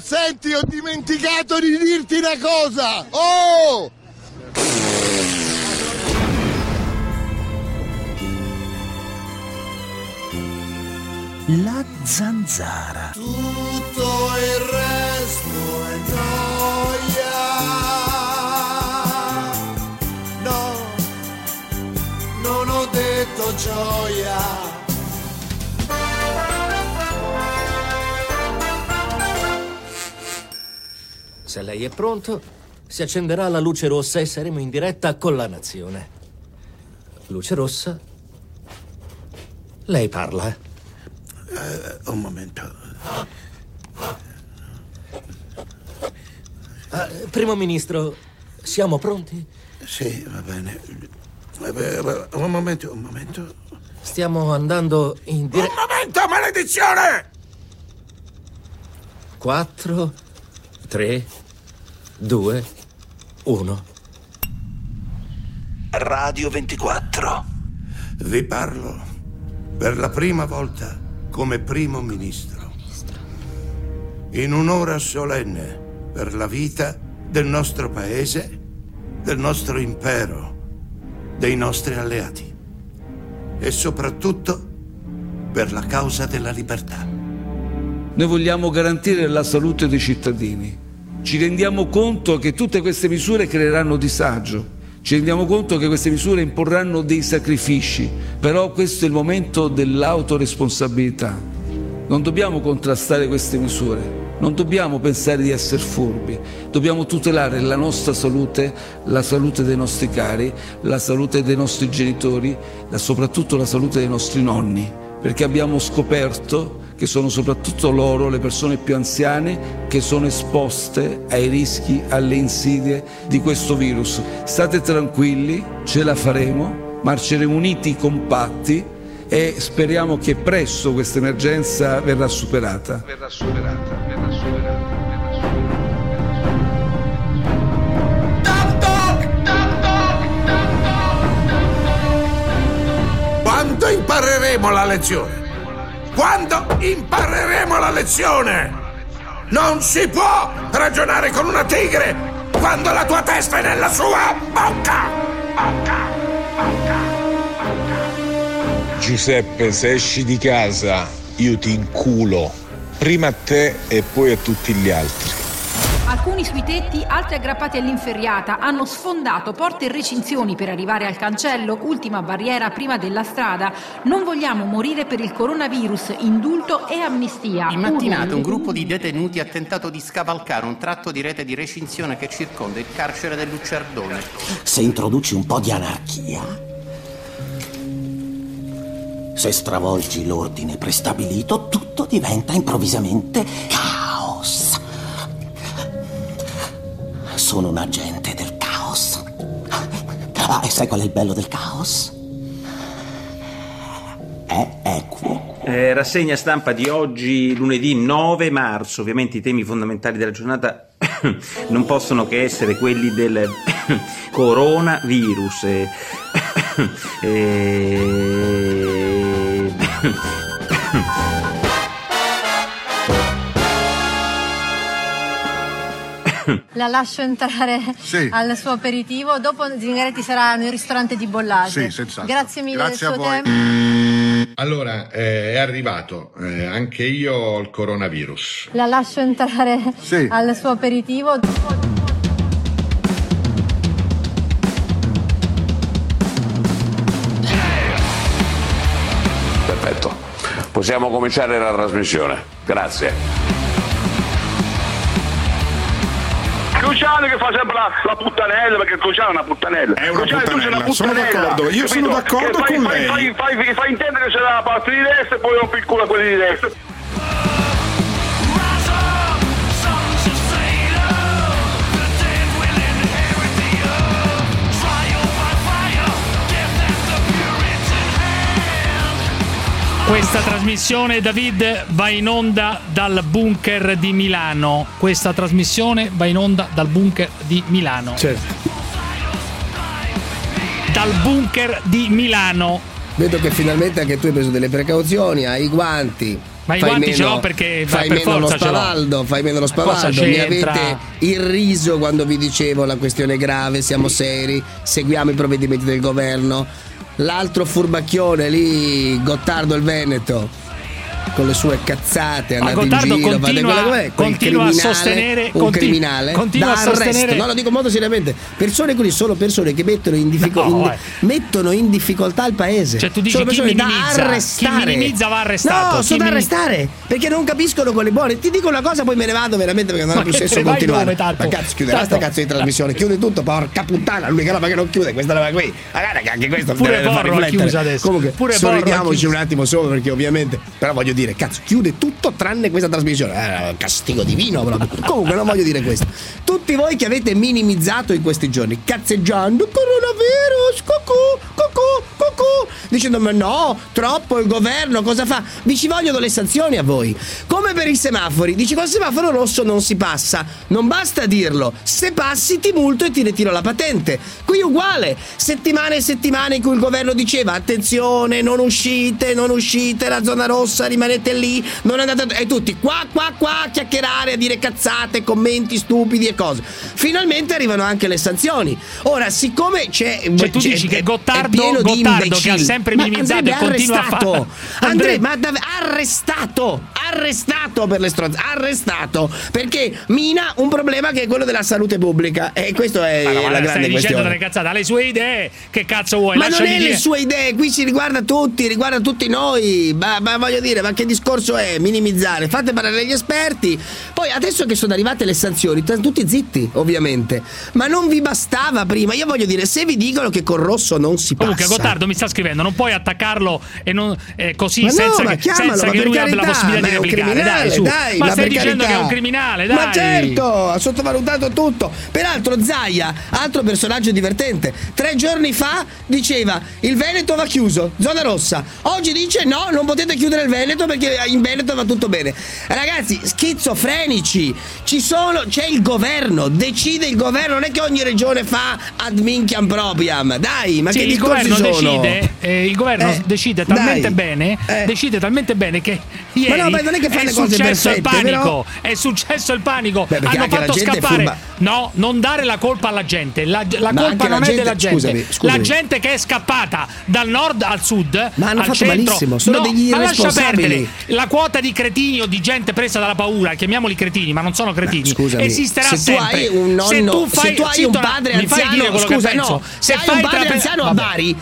senti, ho dimenticato di dirti una cosa! Oh! La zanzara. Tutto il resto è gioia. No, non ho detto gioia. Se lei è pronto, si accenderà la luce rossa e saremo in diretta con la nazione. Luce rossa. Lei parla. Un momento. Primo ministro, siamo pronti? Sì, va bene. Un momento. Stiamo andando in diretta. Un momento, maledizione! 4, 3, 2, 1. Radio 24. Vi parlo per la prima volta come primo ministro. In un'ora solenne per la vita del nostro paese, del nostro impero, dei nostri alleati e soprattutto per la causa della libertà. Noi vogliamo garantire la salute dei cittadini. Ci rendiamo conto che tutte queste misure creeranno disagio. Ci rendiamo conto che queste misure imporranno dei sacrifici, però questo è il momento dell'autoresponsabilità. Non dobbiamo contrastare queste misure, non dobbiamo pensare di essere furbi, dobbiamo tutelare la nostra salute, la salute dei nostri cari, la salute dei nostri genitori, soprattutto la salute dei nostri nonni, perché abbiamo scoperto che sono soprattutto loro, le persone più anziane, che sono esposte ai rischi, alle insidie di questo virus. State tranquilli, ce la faremo, marceremo uniti, compatti e speriamo che presto questa emergenza verrà superata. Quando impareremo la lezione? Quando impareremo la lezione? Non si può ragionare con una tigre quando la tua testa è nella sua bocca! Giuseppe, se esci di casa io ti inculo, prima a te e poi a tutti gli altri. Alcuni sui tetti, altri aggrappati all'inferriata, hanno sfondato porte e recinzioni per arrivare al cancello, ultima barriera prima della strada. Non vogliamo morire per il coronavirus, indulto e amnistia. In mattinata un gruppo di detenuti ha tentato di scavalcare un tratto di rete di recinzione che circonda il carcere del Lucerdone. Se introduci un po' di anarchia, se stravolgi l'ordine prestabilito, tutto diventa improvvisamente caos. Sono un agente del caos. E sai qual è il bello del caos? È equo. Rassegna stampa di oggi, lunedì 9 marzo. Ovviamente i temi fondamentali della giornata non possono che essere quelli del coronavirus. La lascio entrare al suo aperitivo. Dopo Zingaretti sarà nel ristorante di Bollate. Sì, senz'altro. Grazie mille del suo tempo. Allora, è arrivato. Anche io ho il coronavirus. La lascio entrare al suo aperitivo. Perfetto. Possiamo cominciare la trasmissione. Grazie. Cruciale che fa sempre la puttanella, perché Cruciale è una puttanella. È una puttanella, sono d'accordo, io sono d'accordo con lei. Fai intendere che c'è la parte di destra e poi rompi il culo a quelli di destra. Questa trasmissione, David, va in onda dal bunker di Milano. Questa trasmissione va in onda dal bunker di Milano. Certo. Dal bunker di Milano. Vedo che finalmente anche tu hai preso delle precauzioni, hai i guanti, Ma i guanti ce l'ho perché fai per meno lo forza ce l'ho. spavaldo, fai meno lo spavaldo. Mi avete irriso quando vi dicevo la questione è grave, siamo seri, seguiamo i provvedimenti del governo. L'altro furbacchione lì, Gottardo il Veneto, con le sue cazzate, andate in giro, continua a sostenere un criminale continua da a sostenere. arresto. No, lo dico molto seriamente. Persone così sono persone che mettono in difficoltà il paese. Cioè tu dici sono persone da arrestare. Chi minimizza va arrestato. No, sono da arrestare perché non capiscono quelle buone. Ti dico una cosa, poi me ne vado veramente perché non ha più senso continuare. Ma cazzo, chiuderà sta cazzo di trasmissione, chiude tutto, porca puttana, l'unica roba che non chiude, questa roba qui. Magari che anche questo pure deve far riflettere. Adesso. Comunque, pure sorridiamoci un attimo solo perché ovviamente, però voglio dire, cazzo, chiude tutto tranne questa trasmissione. Castigo divino proprio. Comunque non voglio dire questo. Tutti voi che avete minimizzato in questi giorni, cazzeggiando coronavirus, cucù, dicendo ma no, troppo il governo, cosa fa? Vi ci vogliono le sanzioni a voi. Come per i semafori, dici col semaforo rosso non si passa, non basta dirlo, se passi ti multo e ti ritiro la patente. Qui uguale, settimane e settimane in cui il governo diceva attenzione, non uscite, la zona rossa, rimanete lì, non andate, e tutti qua a chiacchierare, a dire cazzate, commenti stupidi e cose. Finalmente arrivano anche le sanzioni. Ora, siccome tu dici che Gottardo che ha sempre minimizzato e continua a fare arrestato per le stronze, arrestato perché mina un problema che è quello della salute pubblica, e questo è la grande questione. Delle cazzate, ha le sue idee, che cazzo vuoi? Ma non è le sue idee, qui si riguarda tutti noi, ma voglio dire, ma che discorso è minimizzare? Fate parlare gli esperti. Poi adesso che sono arrivate le sanzioni, tutti zitti ovviamente, ma non vi bastava prima? Io voglio dire, se vi dicono che col rosso non si passa. Comunque Gottardo mi sta scrivendo, non puoi attaccarlo e non così, ma senza che lui abbia la possibilità di replicare. Dai, ma stai dicendo che è un criminale, dai. Ma certo, ha sottovalutato tutto. Peraltro Zaia, altro personaggio divertente, 3 giorni fa diceva il Veneto va chiuso, zona rossa. Oggi dice no, non potete chiudere il Veneto perché in Veneto va tutto bene. Ragazzi, schizofrenici, c'è il governo, decide il governo, non è che ogni regione fa ad minchiam propriam. Dai, ma che discorsi sono? Il governo decide talmente bene, che ieri ma non è che fa le cose perfette, è successo il panico. Beh, hanno fatto scappare. No, non dare la colpa alla gente. La colpa non è della gente. Scusami. La gente che è scappata dal nord al sud, ma hanno al fatto centro, malissimo, sono degli irresponsabili. Ma lascia perdere. La quota di cretini o di gente presa dalla paura, chiamiamoli cretini, ma non sono cretini. Scusami, esisterà se tu sempre. Hai un nonno, se tu hai un padre anziano, se hai un padre anziano a Bari,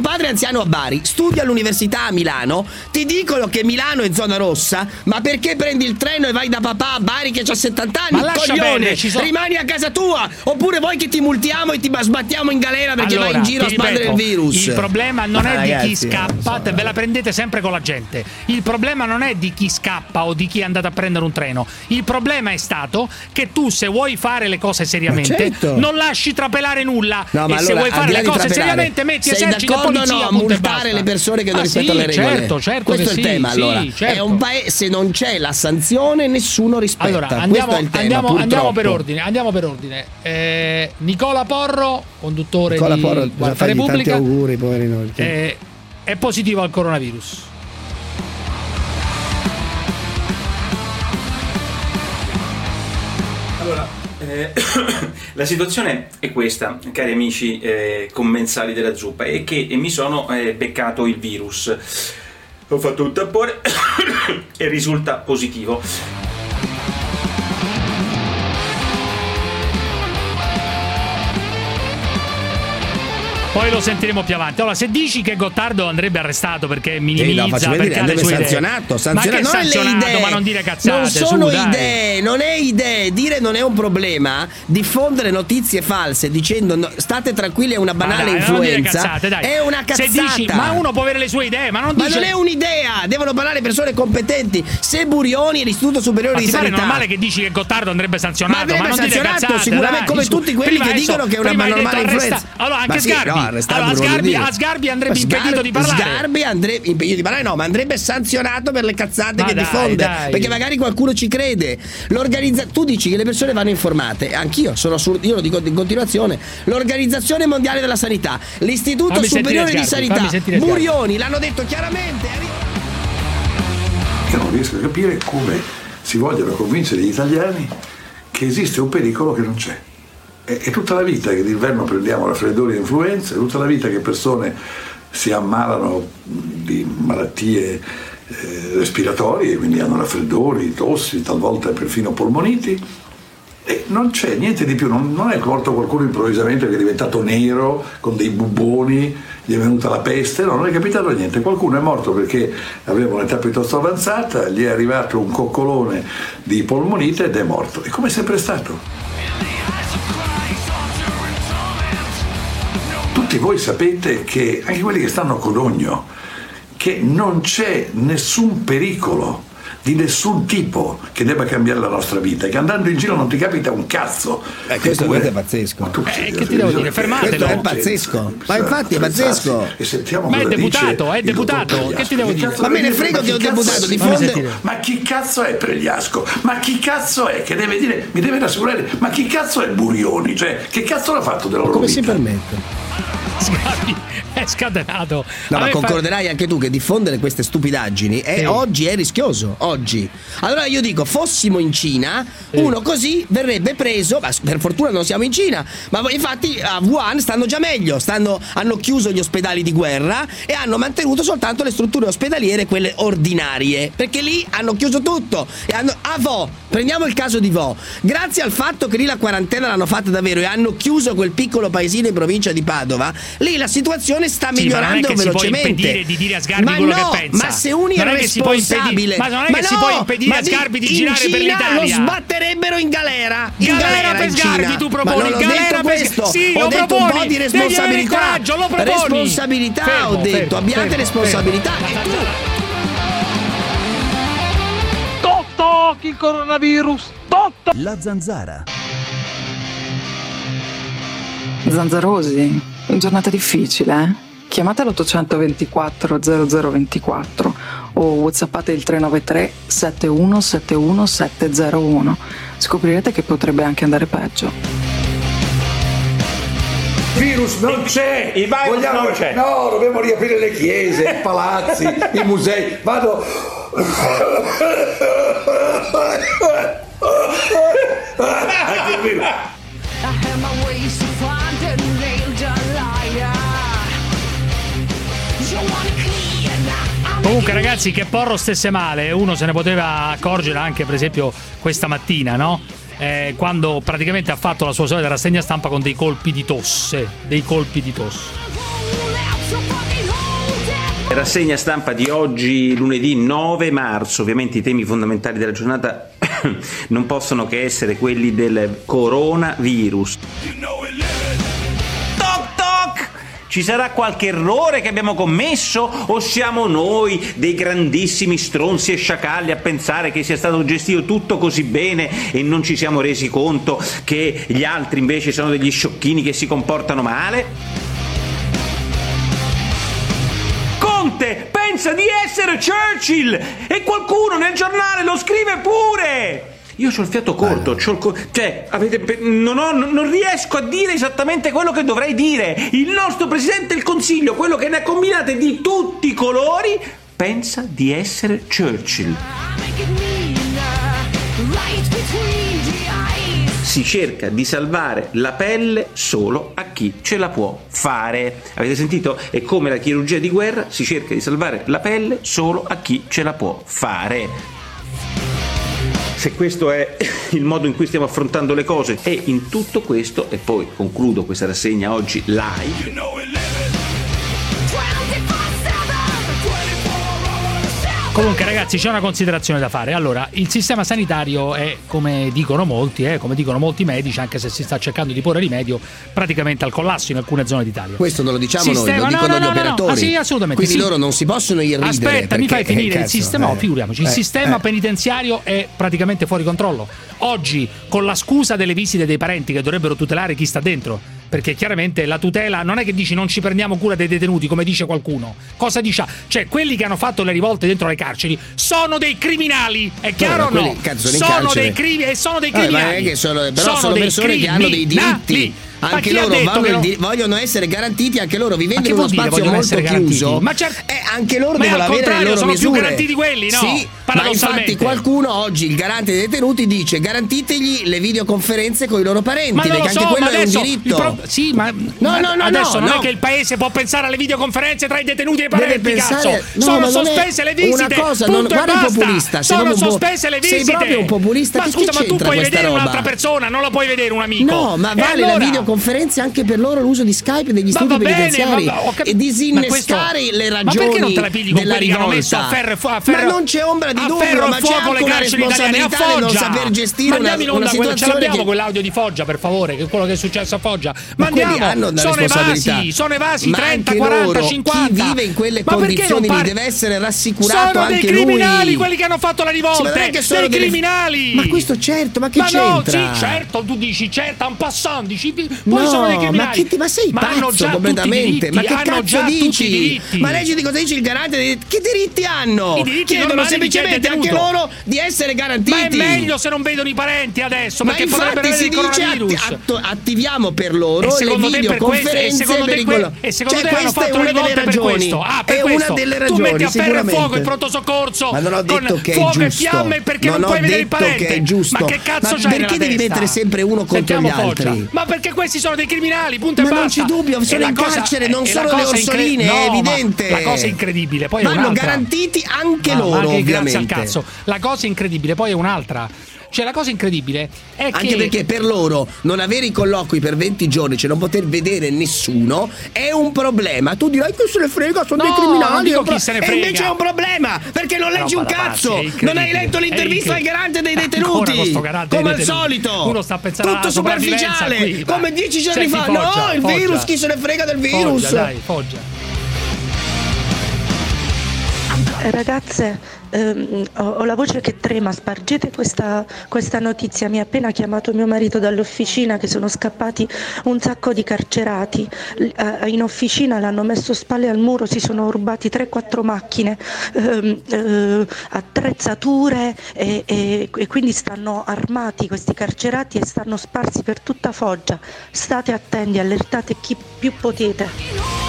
a Bari, studia all'università a Milano, ti dicono che Milano è zona rossa, ma perché prendi il treno e vai da papà a Bari che c'ha 70 anni? Ma coglione, rimani a casa tua, oppure vuoi che ti multiamo e ti sbattiamo in galera perché vai in giro a spandere il virus? Il problema non è di chi scappa, ve la prendete sempre con la gente. Il problema non è di chi scappa o di chi è andato a prendere un treno. Il problema è stato che tu, se vuoi fare le cose seriamente, non lasci trapelare nulla. No, ma e allora, se vuoi fare le cose seriamente, metti esercito e polizia, a multare le persone che non rispettano le regole. Certo, questo è il tema. Allora, è un paese, se non c'è la sanzione, nessuno rispetta. Allora, andiamo per ordine. Nicola Porro, conduttore di Quarta Repubblica, tanti auguri, poverino. è positivo al coronavirus. Allora, la situazione è questa, cari amici commensali della zuppa, è che mi sono beccato il virus. Ho fatto un tampone e risulta positivo. Poi lo sentiremo più avanti. Allora, se dici che Gottardo andrebbe arrestato perché minimizza, perché ha le sue sanzionato, ma che sanzionato, ma non dire cazzate. Non sono idee, non è idee. Dire non è un problema. Diffondere notizie false dicendo state tranquilli, è una banale influenza. Cazzate, dai. È una cazzata. Se dici, ma uno può avere le sue idee, ma non dice. Ma non è un'idea, devono parlare persone competenti. Se Burioni e l'Istituto Superiore di Sanità. Ma è normale che dici che Gottardo andrebbe sanzionato, ma non dire cazzate. Sicuramente, come tutti quelli che dicono che è una normale influenza. Allora, anche Sgarbi. A Sgarbi andrebbe impedito di parlare. Sgarbi andrebbe impedito di parlare, no, ma andrebbe sanzionato per le cazzate che diffonde. Perché magari qualcuno ci crede. Tu dici che le persone vanno informate. Anch'io io lo dico in continuazione. L'Organizzazione Mondiale della Sanità, l'Istituto Superiore di Sanità, Burioni l'hanno detto chiaramente. riesco a capire come si vogliono convincere gli italiani che esiste un pericolo che non c'è. È tutta la vita che d'inverno prendiamo raffreddori e influenze, è tutta la vita che persone si ammalano di malattie respiratorie, quindi hanno raffreddori, tossi, talvolta perfino polmoniti, e non c'è niente di più. Non è morto qualcuno improvvisamente che è diventato nero con dei bubboni, gli è venuta la peste, no, non è capitato niente. Qualcuno è morto perché aveva un'età piuttosto avanzata, gli è arrivato un coccolone di polmonite ed è morto. E come è sempre stato. Tutti voi sapete che, anche quelli che stanno a Codogno, che non c'è nessun pericolo di nessun tipo che debba cambiare la nostra vita, che andando in giro non ti capita un cazzo. Questo è pazzesco. Che ti devo dire? Fermatelo. Questo è pazzesco. Ma infatti è pazzesco. E sentiamo ma è cosa deputato, dice è deputato. Che ti devo dire? Ma me ne frego che è un deputato, diffonde. Ma chi cazzo è Pregliasco? Ma chi cazzo è che deve dire, mi deve rassicurare, ma chi cazzo è Burioni? Cioè, che cazzo l'ha fatto della loro Come vita? si permette? Sgarbi è scatenato. No, ma concorderai anche tu che diffondere queste stupidaggini oggi è rischioso. Oggi. Allora io dico, fossimo in Cina, uno così verrebbe preso, ma per fortuna non siamo in Cina, ma infatti a Wuhan stanno già meglio, hanno chiuso gli ospedali di guerra e hanno mantenuto soltanto le strutture ospedaliere, quelle ordinarie, perché lì hanno chiuso tutto. E a Vo, prendiamo il caso di Vo, grazie al fatto che lì la quarantena l'hanno fatta davvero e hanno chiuso quel piccolo paesino in provincia di Padova, lì la situazione sta migliorando velocemente. Ma non è che si può impedire di dire a Sgarbi ma quello no, che pensa. Ma se un irresponsabile, ma non è che si può impedire a Sgarbi di girare per l'Italia. Lo sbatterebbero in galera. Galera per Sgarbi tu proponi. Galera per questo. Sì, ho lo detto proponi. Un po' di responsabilità. Coraggio, lo proponi. Responsabilità, ho detto. Abbiate responsabilità. E tu Toc il coronavirus. Toc. La zanzara. Zanzarosi, giornata difficile, eh? Chiamate l'824 0024 o whatsappate il 393 7171 701. Scoprirete che potrebbe anche andare peggio. Virus non c'è! Il virus non c'è! No, dobbiamo riaprire le chiese, i palazzi, i musei. Vado. Anche il virus. Comunque ragazzi, che Porro stesse male, uno se ne poteva accorgere anche per esempio questa mattina, no? Quando praticamente ha fatto la sua solita rassegna stampa con dei colpi di tosse. Rassegna stampa di oggi, lunedì 9 marzo. Ovviamente i temi fondamentali della giornata non possono che essere quelli del coronavirus. Ci sarà qualche errore che abbiamo commesso o siamo noi dei grandissimi stronzi e sciacalli a pensare che sia stato gestito tutto così bene e non ci siamo resi conto che gli altri invece sono degli sciocchini che si comportano male? Conte pensa di essere Churchill e qualcuno nel giornale lo scrive pure! Io c'ho il fiato corto, non riesco a dire esattamente quello che dovrei dire. Il nostro Presidente del Consiglio, quello che ne ha combinate di tutti i colori, pensa di essere Churchill. Si cerca di salvare la pelle solo a chi ce la può fare. Avete sentito? È come la chirurgia di guerra, si cerca di salvare la pelle solo a chi ce la può fare. Se questo è il modo in cui stiamo affrontando le cose, e in tutto questo, e poi concludo questa rassegna oggi live. Comunque ragazzi, c'è una considerazione da fare. Allora, il sistema sanitario è, come dicono molti medici, anche se si sta cercando di porre rimedio, praticamente al collasso in alcune zone d'Italia. Questo non lo diciamo noi, lo dicono gli operatori. Sì, assolutamente. Quindi loro non si possono irridere. Aspetta, mi fai finire. Il sistema, figuriamoci, il sistema penitenziario è praticamente fuori controllo. Oggi, con la scusa delle visite dei parenti che dovrebbero tutelare chi sta dentro, perché chiaramente la tutela non è che dici non ci prendiamo cura dei detenuti, come dice qualcuno. Cosa dice? Cioè, quelli che hanno fatto le rivolte dentro le carceri sono dei criminali, è chiaro o no? Sono dei criminali. Però sono persone che hanno dei diritti. Anche loro vogliono essere garantiti, anche loro vivendo in uno spazio molto chiuso. Ma anche loro devono avere le loro sono misure. Più garantiti quelli, no? Sì. Ma infatti qualcuno oggi, il garante dei detenuti, dice garantitegli le videoconferenze con i loro parenti, Ma non perché lo anche so, quello ma è un adesso diritto. Sì, ma adesso non è che il paese può pensare alle videoconferenze tra i detenuti e i parenti, cazzo. Sono sospese le visite. Una cosa, punto guarda e il basta. populista. Sono sospese le visite. Sei proprio un populista. Ma scusa, ma tu puoi vedere un'altra persona, non la puoi vedere un amico. No, ma vale la videoconferenza anche per loro l'uso di Skype degli istituti penitenziari e disinnescare le ragioni. Ma perché non te la pigli con quelli che hanno messo a ferro? Ma non c'è ombra di dubbio, ma c'è anche una responsabilità nel non saper gestire una situazione. Ce l'abbiamo quell'audio di Foggia, per favore, che è quello che è successo a Foggia. Ma andiamo, sono evasi 30, 40, 50. Chi vive in quelle condizioni deve essere rassicurato anche lui. Sono dei criminali quelli che hanno fatto la rivolta. Dei criminali. Ma questo certo, ma che c'entra? No, sì, certo, tu dici certo, un passant, dici poi sono dei criminali. Ma sei pazzo completamente? Ma che cazzo dici? Ma leggi di cosa dice il garante? Che diritti hanno? I diritti chiedono semplicemente anche loro di essere garantiti. Ma è meglio se non vedono i parenti adesso, perché potrebbero avere il coronavirus. Attiviamo per loro le videoconferenze pericolose. E secondo te hanno fatto una rivolta per questo? È una delle ragioni. Tu metti a ferro e fuoco il pronto soccorso. Ma non ho detto che è fuoco giusto. E fiamme perché non puoi vedere il parente. Che è giusto. Ma che cazzo c'hai? Perché devi mettere sempre uno contro gli altri? Ma perché questi sono dei criminali, punto e basta. Ma non c'è dubbio, sono in carcere, non sono le orsoline, è evidente. La cosa incredibile, poi è un'altra. Vanno garantiti anche loro, ovviamente. Grazie al cazzo. La cosa incredibile poi è un'altra. Cioè la cosa incredibile è che anche perché per loro non avere i colloqui per 20 giorni, cioè non poter vedere nessuno, è un problema. Tu dirai che se ne frega, sono dei criminali. E invece è un problema, perché non leggi un cazzo. Non hai letto l'intervista al garante dei detenuti. Come al solito. Uno sta pensando tutto superficiale, come 10 giorni fa. No, il virus, chi se ne frega del virus? Dai, Foggia. Ragazze, ho la voce che trema, spargete questa notizia. Mi ha appena chiamato mio marito dall'officina che sono scappati un sacco di carcerati. In officina l'hanno messo spalle al muro, si sono rubati 3-4 macchine, attrezzature e quindi stanno armati questi carcerati e stanno sparsi per tutta Foggia. State attenti, allertate chi più potete.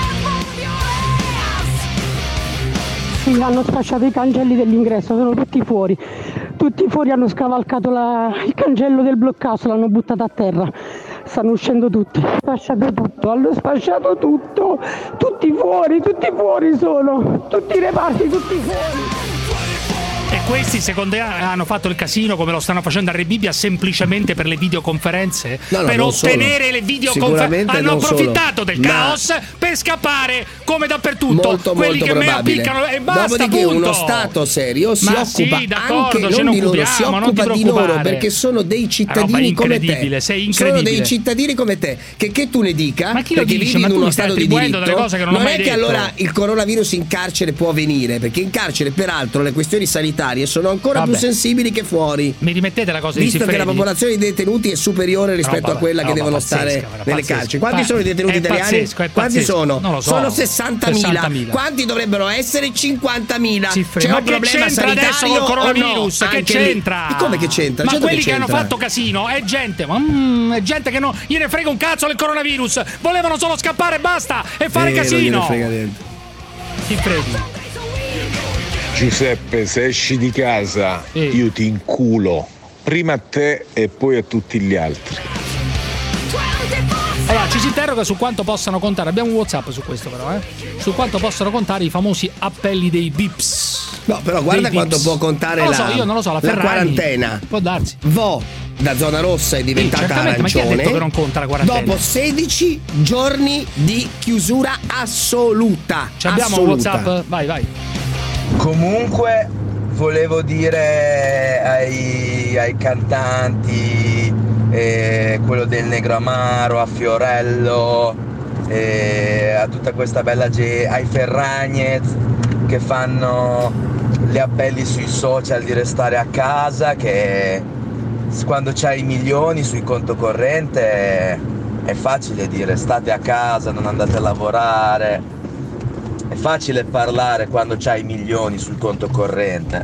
Hanno sfasciato i cancelli dell'ingresso, sono tutti fuori, hanno scavalcato il cancello del bloccato, l'hanno buttato a terra, stanno uscendo tutti, hanno sfasciato tutto, tutti fuori sono, tutti i reparti, tutti fuori. E questi secondo te hanno fatto il casino come lo stanno facendo a Rebibbia semplicemente per le videoconferenze? No, per ottenere le videoconferenze? Hanno approfittato del caos per scappare come dappertutto. Quelli che me appiccano e basta. Dopodiché punto. Uno Stato serio si occupa d'accordo, anche non di loro, si occupa di loro perché sono dei cittadini come te. Sono dei cittadini come te. Che tu ne dica, ma chi lo perché dice? vivi Ma in tu uno mi stai stato di diritto. delle cose che non ho mai è che detto. allora il coronavirus in carcere può venire, perché in carcere peraltro le questioni sanitarie sono ancora più sensibili che fuori. Mi rimettete la cosa di visto che la popolazione di detenuti è superiore rispetto a quella che devono stare nelle carceri. Quanti sono i detenuti italiani? Quanti sono? Non lo so. Sono 60.000. Quanti dovrebbero essere? 50.000. C'è un problema sanitario adesso col coronavirus? Che c'entra? E come che c'entra? Ma quelli che hanno fatto casino è gente che non gliene frega un cazzo del coronavirus. Volevano solo scappare e basta e fare casino. Ti frega. Giuseppe, se esci di casa io ti inculo prima a te e poi a tutti gli altri. Allora, ci si interroga su quanto possano contare. Abbiamo un WhatsApp su questo, però, su quanto possono contare i famosi appelli dei bips. No, però guarda quanto può contare io non lo so, la quarantena. Può darsi. Da zona rossa è diventata arancione. Ma chi ha detto che non conta la quarantena? Dopo 16 giorni di chiusura assoluta. Abbiamo un WhatsApp? Vai. Comunque volevo dire ai cantanti, quello del Negro Amaro, a Fiorello, a tutta questa bella gente, ai Ferragnez che fanno gli appelli sui social di restare a casa, che quando c'hai i milioni sul conto corrente è facile dire state a casa, non andate a lavorare. È facile parlare quando c'hai milioni sul conto corrente.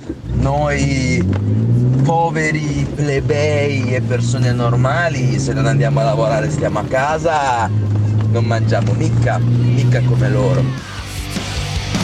Noi poveri plebei e persone normali, se non andiamo a lavorare stiamo a casa, non mangiamo mica come loro.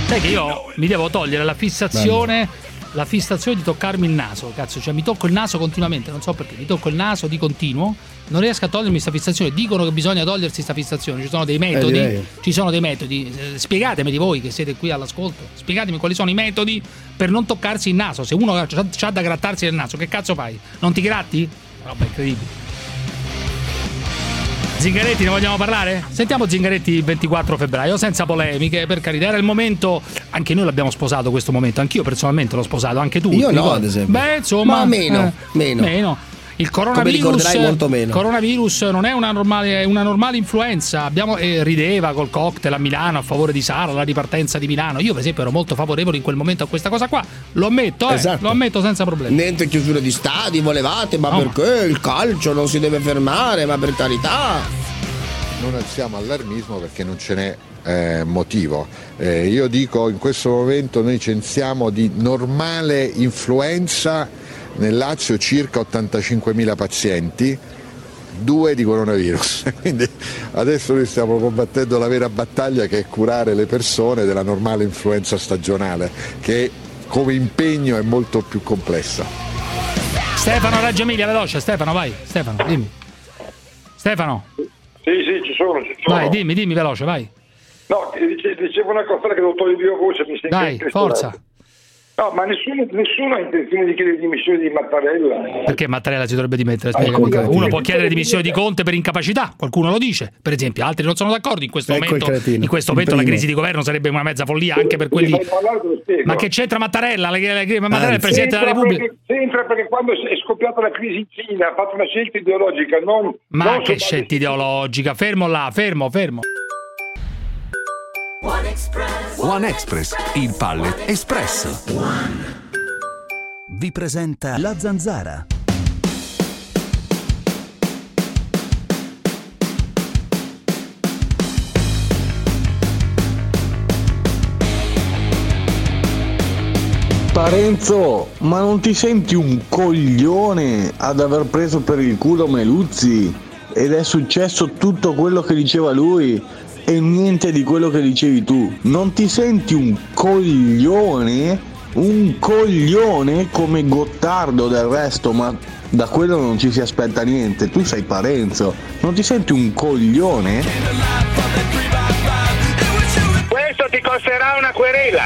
Sai che io mi devo togliere la fissazione di toccarmi il naso, cazzo, cioè mi tocco il naso continuamente, non so perché, mi tocco il naso di continuo, non riesco a togliermi sta fissazione. Dicono che bisogna togliersi sta fissazione, ci sono dei metodi, spiegatemi voi che siete qui all'ascolto, spiegatemi quali sono i metodi per non toccarsi il naso. Se uno c'ha da grattarsi il naso, che cazzo fai? Non ti gratti? Roba incredibile. Zingaretti, ne vogliamo parlare? Sentiamo Zingaretti il 24 febbraio, senza polemiche, per carità. Era il momento, anche noi l'abbiamo sposato questo momento, anch'io personalmente l'ho sposato, anche tu. Io no, ad esempio. Beh, insomma, ma meno. Il coronavirus, coronavirus non è una normale influenza. Rideva col cocktail a Milano a favore di Sara, la ripartenza di Milano. Io per esempio ero molto favorevole in quel momento a questa cosa qua. Lo ammetto, esatto. Lo ammetto senza problemi. Niente chiusure di stadi volevate, ma perché il calcio non si deve fermare, ma per carità. Non alziamo allarmismo perché non ce n'è motivo. Io dico, in questo momento noi censiamo di normale influenza nel Lazio circa 85.000 pazienti, 2 di coronavirus. Quindi adesso noi stiamo combattendo la vera battaglia, che è curare le persone della normale influenza stagionale, che come impegno è molto più complessa. Stefano Reggio Emilia, veloce. Stefano, vai. Stefano, dimmi. Stefano. Sì, ci sono. Vai, dimmi veloce, vai. No, dicevo una cosa che devo togliere di voce, mi sento. Dai, forza. No, ma nessuno ha intenzione di chiedere dimissioni di Mattarella. Perché Mattarella si dovrebbe dimettere? Uno può chiedere dimissioni di Conte per incapacità, qualcuno lo dice, per esempio, altri non sono d'accordo. In questo momento la crisi di governo sarebbe una mezza follia anche per quelli. Ma che c'entra Mattarella? Mattarella è il Presidente della Repubblica. C'entra perché quando è scoppiata la crisi in Cina ha fatto una scelta ideologica. Ma che scelta ideologica? Fermo là, fermo. One Express, il pallet espresso. Vi presenta La Zanzara. Parenzo, ma non ti senti un coglione ad aver preso per il culo Meluzzi? Ed è successo tutto quello che diceva lui e niente di quello che dicevi tu. Non ti senti un coglione? Un coglione come Gottardo del resto, ma da quello non ci si aspetta niente. Tu sei Parenzo, non ti senti un coglione? Questo ti costerà una querela.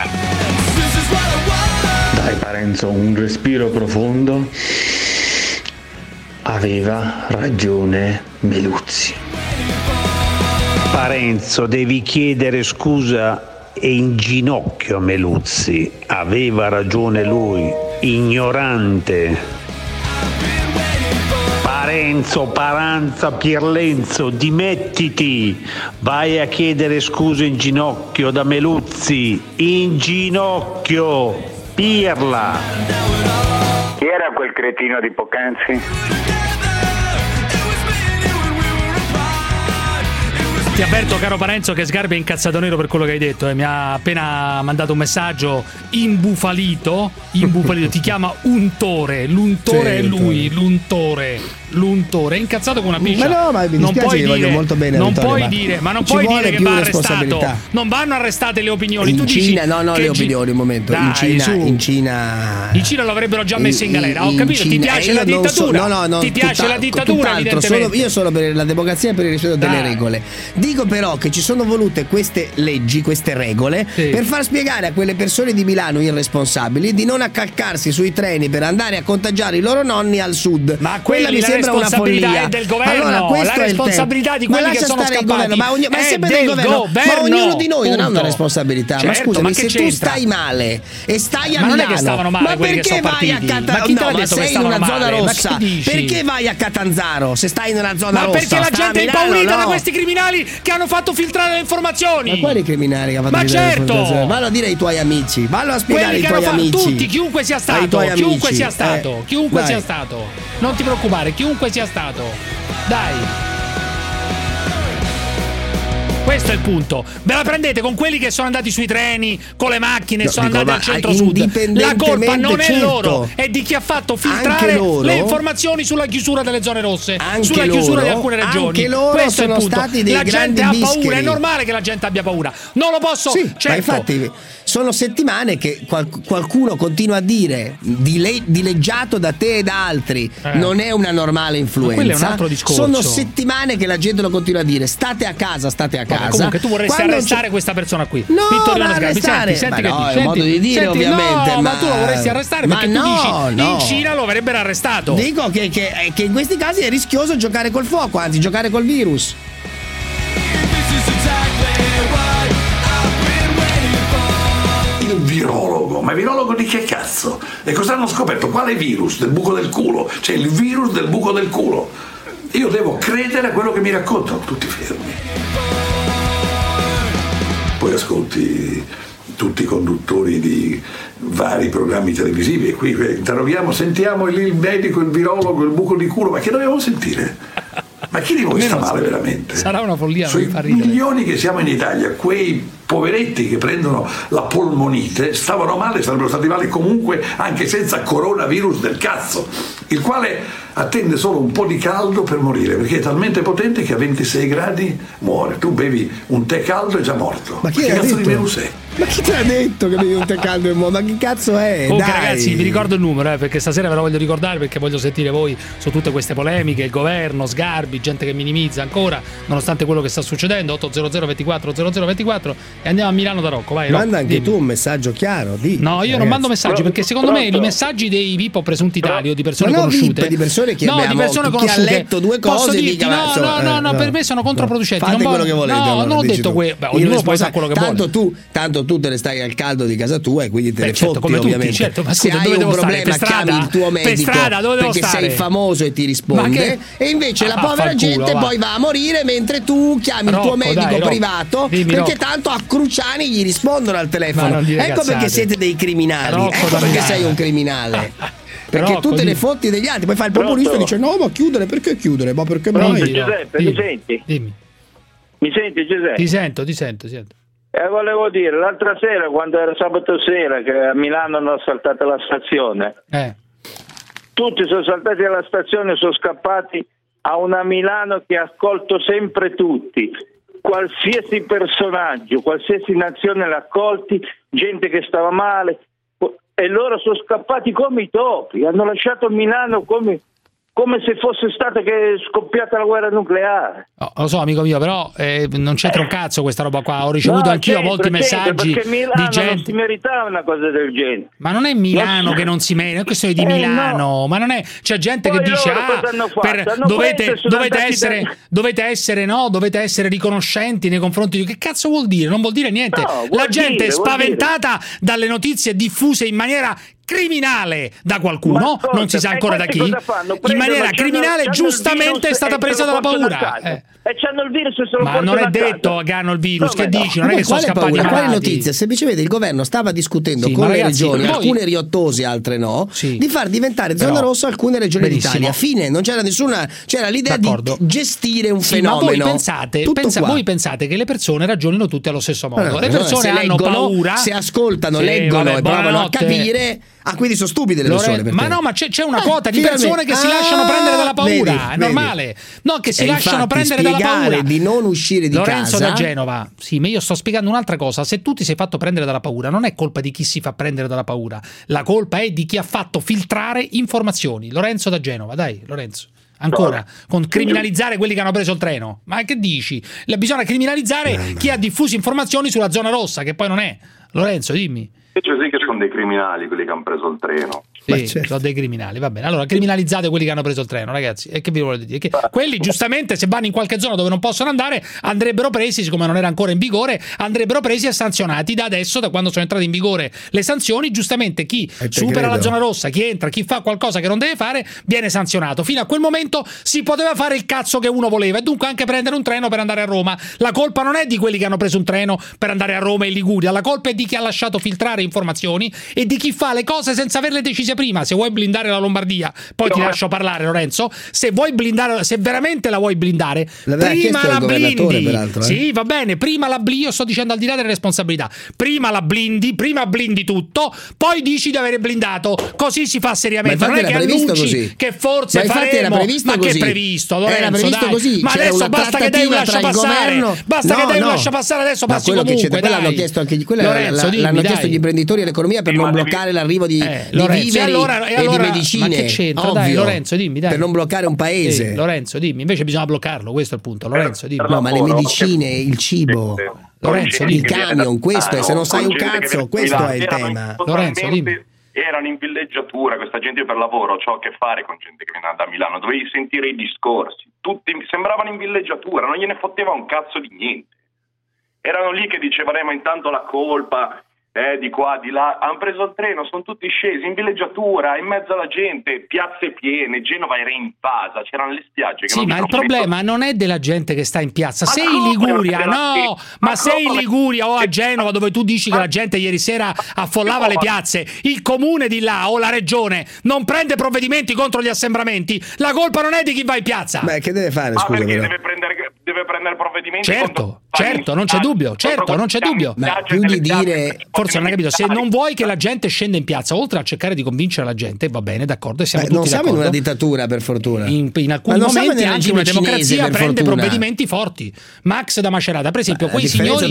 Dai Parenzo, un respiro profondo. Aveva ragione Meluzzi. Parenzo, devi chiedere scusa e in ginocchio a Meluzzi. Aveva ragione lui, ignorante. Parenzo, Paranza, Pierlenzo, dimettiti. Vai a chiedere scusa in ginocchio da Meluzzi. In ginocchio, pirla. Chi era quel cretino di poc'anzi? Ti avverto, caro Parenzo, che Sgarbi è incazzato nero per quello che hai detto. Mi ha appena mandato un messaggio imbufalito. Ti chiama Untore. L'untore è lui. L'untore è incazzato con una piscia. Ma no, ma mi dispiace, gli voglio molto bene. Non puoi dire che va arrestato. Non vanno arrestate le opinioni. In Cina, le opinioni, un momento. Dai, in Cina lo avrebbero già messo in galera. Ho capito, ti piace la dittatura? Ti piace la dittatura, evidentemente. Io sono per la democrazia e per il rispetto delle regole. Dico però che ci sono volute queste leggi, queste regole, per far spiegare a quelle persone di Milano irresponsabili di non accalcarsi sui treni per andare a contagiare i loro nonni al sud. Ma quella mi sembra una follia. È del governo. Allora, la responsabilità di quelli che sono scappati ma è sempre del governo. Ma ognuno di noi non ha una responsabilità. Certo, ma scusami, ma se tu stai male e stai a Milano, non è che stavano male, ma perché vai a Catanzaro? Ma sei in una zona rossa. Perché vai a Catanzaro se stai in una zona rossa? Ma perché la gente è impaurita da questi criminali che hanno fatto filtrare le informazioni? Ma quali criminali che hanno fatto filtrare le informazioni? Vallo a dire ai tuoi amici, vallo a spiegare ai tuoi amici. Tutti, chiunque sia stato, chiunque sia stato. Non ti preoccupare, chiunque sia stato. Dai. Questo è il punto. Ve la prendete con quelli che sono andati sui treni, con le macchine, sono andati al centro-sud. La colpa non è loro, è di chi ha fatto filtrare le informazioni sulla chiusura delle zone rosse, sulla chiusura di alcune regioni. Anche loro questo sono è il punto. Stati dei la gente ha bischeri. paura, è normale che la gente abbia paura. Non lo posso. Sì, certo. ma infatti sono settimane che qualcuno continua a dire, dileggiato da te e da altri, non è una normale influenza. Quello è un altro discorso. Sono settimane che la gente lo continua a dire, state a casa. Comunque tu vorresti arrestare questa persona qui. No, Vittoriano ma Sgarbi, arrestare. senti Ma che no, dici, è un modo di dire, ovviamente. No, ma tu lo vorresti arrestare perché tu dici in Cina lo avrebbero arrestato. Dico che in questi casi è rischioso giocare col fuoco, anzi giocare col virus. Il virologo, ma virologo di che cazzo? E cosa hanno scoperto? Quale virus? Del buco del culo? C'è il virus del buco del culo. Io devo credere a quello che mi raccontano, tutti fermi. Poi ascolti tutti i conduttori di vari programmi televisivi e qui interroghiamo, sentiamo il medico, il virologo, il buco di culo, ma che dobbiamo sentire? Ma chi di voi sta male veramente? Sarà una follia. Sui milioni che siamo in Italia, quei poveretti che prendono la polmonite stavano male, sarebbero stati male comunque anche senza coronavirus del cazzo, il quale attende solo un po' di caldo per morire, perché è talmente potente che a 26 gradi muore. Tu bevi un tè caldo e è già morto. Ma chi che cazzo detto? di virus è? Ma chi ti ha detto che bevi un tè caldo e muore? Ma che cazzo è? Comunque Dai. ragazzi, vi ricordo il numero perché stasera ve lo voglio ricordare, perché voglio sentire voi su tutte queste polemiche, il governo, Sgarbi, gente che minimizza ancora nonostante quello che sta succedendo. 800 24 0024 e andiamo a Milano da Rocco. Vai, Manda Rocco, anche tu un messaggio chiaro. No, io non mando messaggi perché secondo me i messaggi dei VIP o presunti tali o di persone conosciute, VIP, di persone che no, abbiamo, di persone chi conosciute, ha letto due posso cose dirti, no, per me sono controproducenti. Fate quello che volete. No, non ho detto quello. Ognuno può fare quello che vuole. Tanto tu te ne stai al caldo di casa tua e quindi te ne certo, fotti, come ovviamente. Tutti, certo, ma se scusa, hai dove un devo problema stare? Per chiami il tuo medico strada, dove devo perché stare? sei famoso e ti risponde, e invece la povera gente poi va a morire mentre tu chiami il tuo medico privato, perché tanto a Cruciani gli rispondono al telefono. Ecco perché siete dei criminali, ecco perché sei un criminale. Perché tu te ne fotti degli altri, poi fai il populista e dice no, ma chiudere, perché chiudere? Ma perché mai? Giuseppe, mi senti? Dimmi. Mi senti, Giuseppe? Ti sento. Volevo dire, l'altra sera, quando era sabato sera, che a Milano hanno assaltato la stazione, tutti sono saltati alla stazione e sono scappati a una Milano che ha accolto sempre tutti, qualsiasi personaggio, qualsiasi nazione l'ha accolti, gente che stava male, e loro sono scappati come i topi, hanno lasciato Milano come se fosse stata che è scoppiata la guerra nucleare. Lo so, amico mio, però non c'entra un cazzo questa roba qua. Ho ricevuto anch'io molti messaggi di gente. Non si meritava una cosa del genere. Ma non è Milano che non si merita, è una questione di Milano. No. Ma non è, c'è gente poi che dice dovete essere riconoscenti nei confronti di. Che cazzo vuol dire? Non vuol dire niente. No, la gente è spaventata dalle notizie diffuse in maniera criminale da qualcuno, ascolta, non si sa ancora da chi, in maniera criminale giustamente è stata presa dalla paura. E c'hanno il virus e se lo ma non è detto che hanno il virus, che dici? Non è che sono scappati malati. Quale notizia? Semplicemente il governo stava discutendo con le regioni, alcune riottose, altre no, di far diventare zona rossa alcune regioni d'Italia. Fine, non c'era nessuna, c'era l'idea di gestire un fenomeno. Ma voi pensate che le persone ragionino tutte allo stesso modo. Le persone hanno paura, se ascoltano, leggono e provano a capire. Quindi sono stupide le persone. Ma no, ma c'è una quota di persone che si lasciano prendere dalla paura. È normale. No, che si lasciano prendere dalla paura. Di non uscire di Lorenzo casa. da Genova. Sì, ma io sto spiegando un'altra cosa. Se tu ti sei fatto prendere dalla paura, non è colpa di chi si fa prendere dalla paura. La colpa è di chi ha fatto filtrare informazioni. Lorenzo da Genova, dai, Lorenzo. Ancora, con criminalizzare quelli che hanno preso il treno. Ma che dici? Bisogna criminalizzare chi ha diffuso informazioni sulla zona rossa, che poi non è. Lorenzo, dimmi. Invece sì che sono dei criminali quelli che hanno preso il treno. Sì, sono dei criminali, va bene. Allora criminalizzate quelli che hanno preso il treno, ragazzi. E che vi volete dire? Che quelli giustamente, se vanno in qualche zona dove non possono andare, andrebbero presi, siccome non era ancora in vigore, andrebbero presi e sanzionati da adesso, da quando sono entrate in vigore le sanzioni. Giustamente chi supera la zona rossa, chi entra, chi fa qualcosa che non deve fare, viene sanzionato. Fino a quel momento si poteva fare il cazzo che uno voleva, e dunque anche prendere un treno per andare a Roma. La colpa non è di quelli che hanno preso un treno per andare a Roma e Liguria, la colpa è di chi ha lasciato filtrare informazioni e di chi fa le cose senza averle decise prima, se vuoi blindare la Lombardia, poi ti lascio parlare, Lorenzo, se vuoi blindare, se veramente la vuoi blindare, prima la blindi. Sì, va bene, prima la blindi, io sto dicendo al di là delle responsabilità, prima la blindi, prima blindi tutto, poi dici di avere blindato, così si fa seriamente, non è che annunci così, che forse faremo, ma che è previsto, Lorenzo, era previsto così. Ma adesso basta che dai un lascia passare, basta che dai un lascia passare, adesso passi comunque, l'hanno chiesto anche l'hanno chiesto gli imprenditori e l'economia per non bloccare l'arrivo di viveri e di medicine. Ma che c'entra? Dai, Lorenzo, dimmi, dai. Per non bloccare un paese. Lorenzo, dimmi, invece bisogna bloccarlo, questo è il punto. Lorenzo, dimmi. No, ma le medicine, il cibo, Lorenzo, il camion, questo è, se non sai un cazzo, questo è il tema. Lorenzo, dimmi. Erano in villeggiatura, questa gente, io per lavoro ho a che fare con gente che viene da Milano, dovevi sentire i discorsi, tutti sembravano in villeggiatura, non gliene fotteva un cazzo di niente. Erano lì che dicevano, ma intanto la colpa di qua, di là, hanno preso il treno, sono tutti scesi in villeggiatura, in mezzo alla gente, piazze piene, Genova era invasa, c'erano le spiagge che sì, ma il problema non è della gente che sta in piazza, sei in Liguria, no, ma sei in Liguria o a Genova, dove tu dici che la gente ieri sera affollava le piazze, il comune di là o la regione non prende provvedimenti contro gli assembramenti, la colpa non è di chi va in piazza. Beh, che deve fare, scusa, perché deve prendere provvedimenti, certo, non c'è dubbio, ma più di dire, forse non hai capito, se non vuoi che la gente scenda in piazza, oltre a cercare di convincere la gente, va bene, d'accordo, e siamo tutti non siamo d'accordo. in una dittatura, per fortuna, in alcuni momenti anche una democrazia prende provvedimenti forti. Max da Macerata, per esempio, quei signori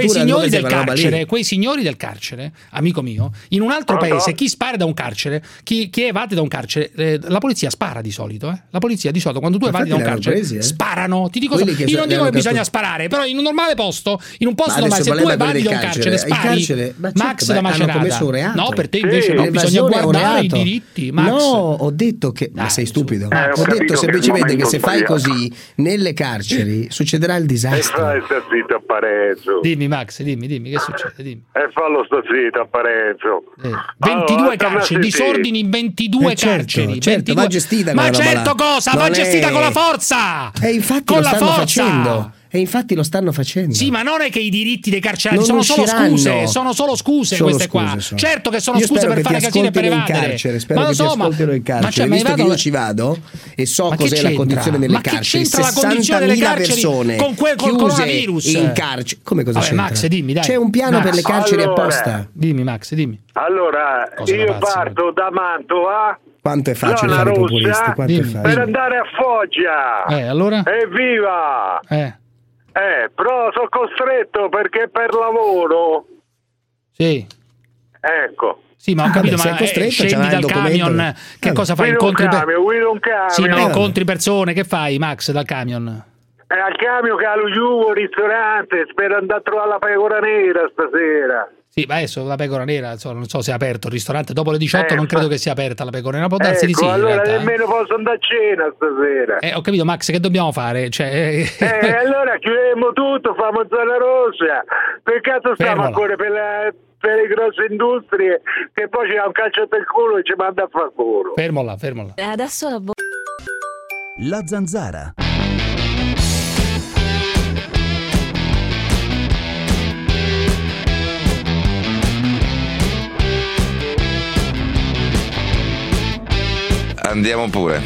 del carcere, amico mio, in un altro paese chi spara da un carcere, chi evade da un carcere, la polizia spara di solito, la polizia di solito quando tu evadi da un carcere sparano, ti dico, io non dico che bisogna sparare, però in un normale posto, in un posto normale, se tu evadi da un carcere spari. Max da Macerata, no, per te invece no, bisogna guardare i diritti, Max. No, ho detto che ma sei stupido, ho detto semplicemente che se fai così nelle carceri succederà il disastro. E sta zitto a Parenzo. Dimmi Max, dimmi che succede, dimmi. E fallo sta zitto a Parenzo. 22 carceri, disordini in 22 carceri, certo, va gestita, ma certo cosa? Va gestita con la forza. E infatti con la forza. E infatti lo stanno facendo. Sì, ma non è che i diritti dei carcerati sono solo scuse queste qua. Certo che sono scuse per fare casino e per evadere. Spero che ti ascoltino in carcere. Visto che io ci vado e so cos'è la condizione delle carceri. 60.000 persone con coronavirus in carcere. Come cosa c'entra? Max, dimmi, dai. C'è un piano per le carceri apposta. Dimmi Max, dimmi. Allora, io parto da Mantova. Quanto è facile fare i populisti? Per andare a Foggia. Allora? Evviva! Però sono costretto perché per lavoro. Sì. Ecco. Sì, ma ho capito, ma scendi dal camion, che cosa fai? Guido un camion. Sì, ma incontri persone, che fai, Max, dal camion? Al camion che ha lo giuvo ristorante, spero andare a trovare la pecora nera stasera. Sì, ma adesso la pecora nera, non so se è aperto il ristorante, dopo le 18 non credo che sia aperta la pecora nera, può darsi di sì. Allora nemmeno posso andare a cena stasera. Ho capito, Max, che dobbiamo fare? Allora chiudiamo tutto, famo zona rossa. Per caso stiamo ancora per le grosse industrie, che poi ci dà un calcio del culo e ci manda a far culo. Fermola. E adesso La Zanzara. Andiamo pure.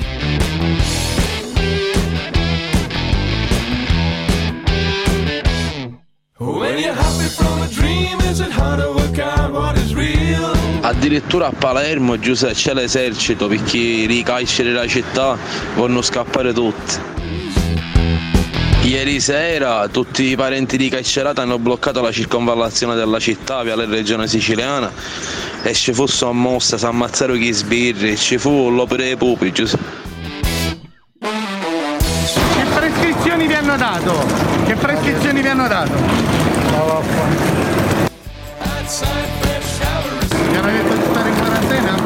Addirittura a Palermo Giuseppe c'è l'esercito perché ricarcere la città vanno a scappare tutti. Ieri sera tutti i parenti di carcerati hanno bloccato la circonvallazione della città via la regione siciliana e ci fu sommossa, si ammazzarono chi sbirri, ci fu l'opera dei pupi, Giuseppe. Che prescrizioni vi hanno dato? Mi hanno detto di stare in quarantena?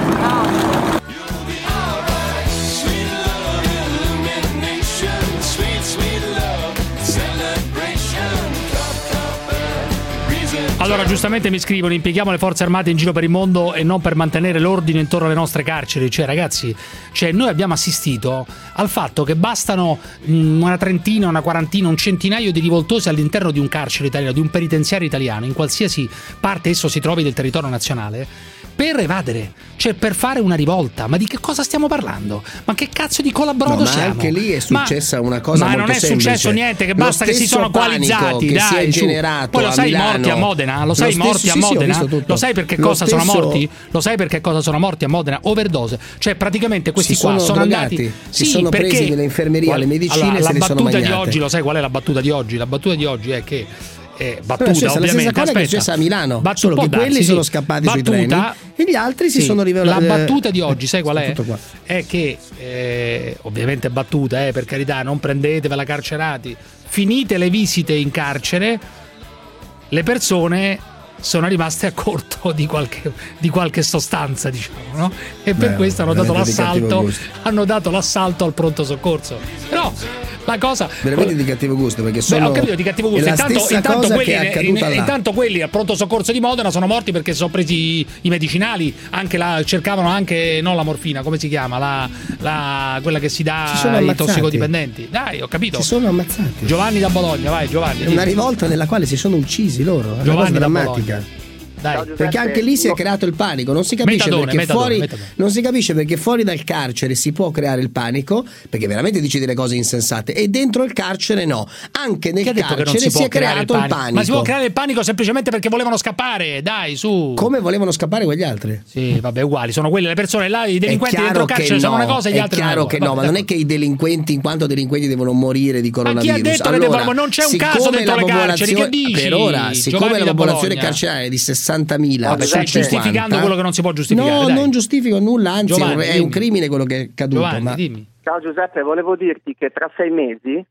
Allora, giustamente mi scrivono: impieghiamo le forze armate in giro per il mondo e non per mantenere l'ordine intorno alle nostre carceri. Cioè, ragazzi, noi abbiamo assistito al fatto che bastano una trentina, una quarantina, un centinaio di rivoltosi all'interno di un carcere italiano, di un penitenziario italiano, in qualsiasi parte esso si trovi del territorio nazionale, per evadere, cioè per fare una rivolta. Ma di che cosa stiamo parlando? Ma che cazzo di colabrodo siamo? Ma anche lì è successa una cosa molto semplice. Ma non è successo niente, che basta che si sono coalizzati, che dai, si è generato. Poi lo sai, Milano, morti a Modena? Lo sai, morti a Modena? Lo sai perché cosa sono morti? Lo sai perché cosa sono morti a Modena? Overdose. Cioè praticamente questi sono andati, si sono presi nelle infermerie, alle medicine, e se ne sono mangiate. La battuta di oggi, lo sai qual è la battuta di oggi? La battuta di oggi è che battuta, ovviamente, la stessa cosa che è successa a Milano, solo che quelli sono scappati sui treni e gli altri si sono rivelati. La battuta di oggi, sai qual è? È che ovviamente battuta, per carità, non prendetevela carcerati, finite le visite in carcere, le persone sono rimaste a corto di qualche sostanza, diciamo, no? E per questo hanno dato l'assalto al pronto soccorso. Però la cosa veramente di cattivo gusto, perché sono ho capito, di cattivo gusto. Intanto quelli al pronto soccorso di Modena sono morti perché si sono presi i medicinali, cercavano anche non la morfina, come si chiama, quella che si dà ai tossicodipendenti. Dai, ho capito. Si sono ammazzati. Giovanni da Bologna, vai Giovanni. È una rivolta nella quale si sono uccisi loro, è una cosa drammatica. Dai, perché anche lì si è creato il panico, non si capisce non si capisce perché fuori dal carcere si può creare il panico, perché veramente dici delle cose insensate, e dentro il carcere no. Anche nel carcere si è creato il panico. Ma si può creare il panico semplicemente perché volevano scappare, dai, su. Come volevano scappare quegli altri? Sì, vabbè, uguali, sono quelle le persone là, i delinquenti dentro il carcere sono una cosa e gli altri è chiaro che no, ma non è che i delinquenti in quanto delinquenti devono morire di coronavirus. Ma chi ha detto che devono? Non c'è un caso dentro le carceri, che dici? Per ora, siccome la popolazione carceraria è di 60.000, stai giustificando quello che non si può giustificare. No, dai. Non giustifico nulla, anzi Giovanni, è un crimine quello che è caduto. Giovanni, dimmi. Ciao Giuseppe, volevo dirti che tra 6 mesi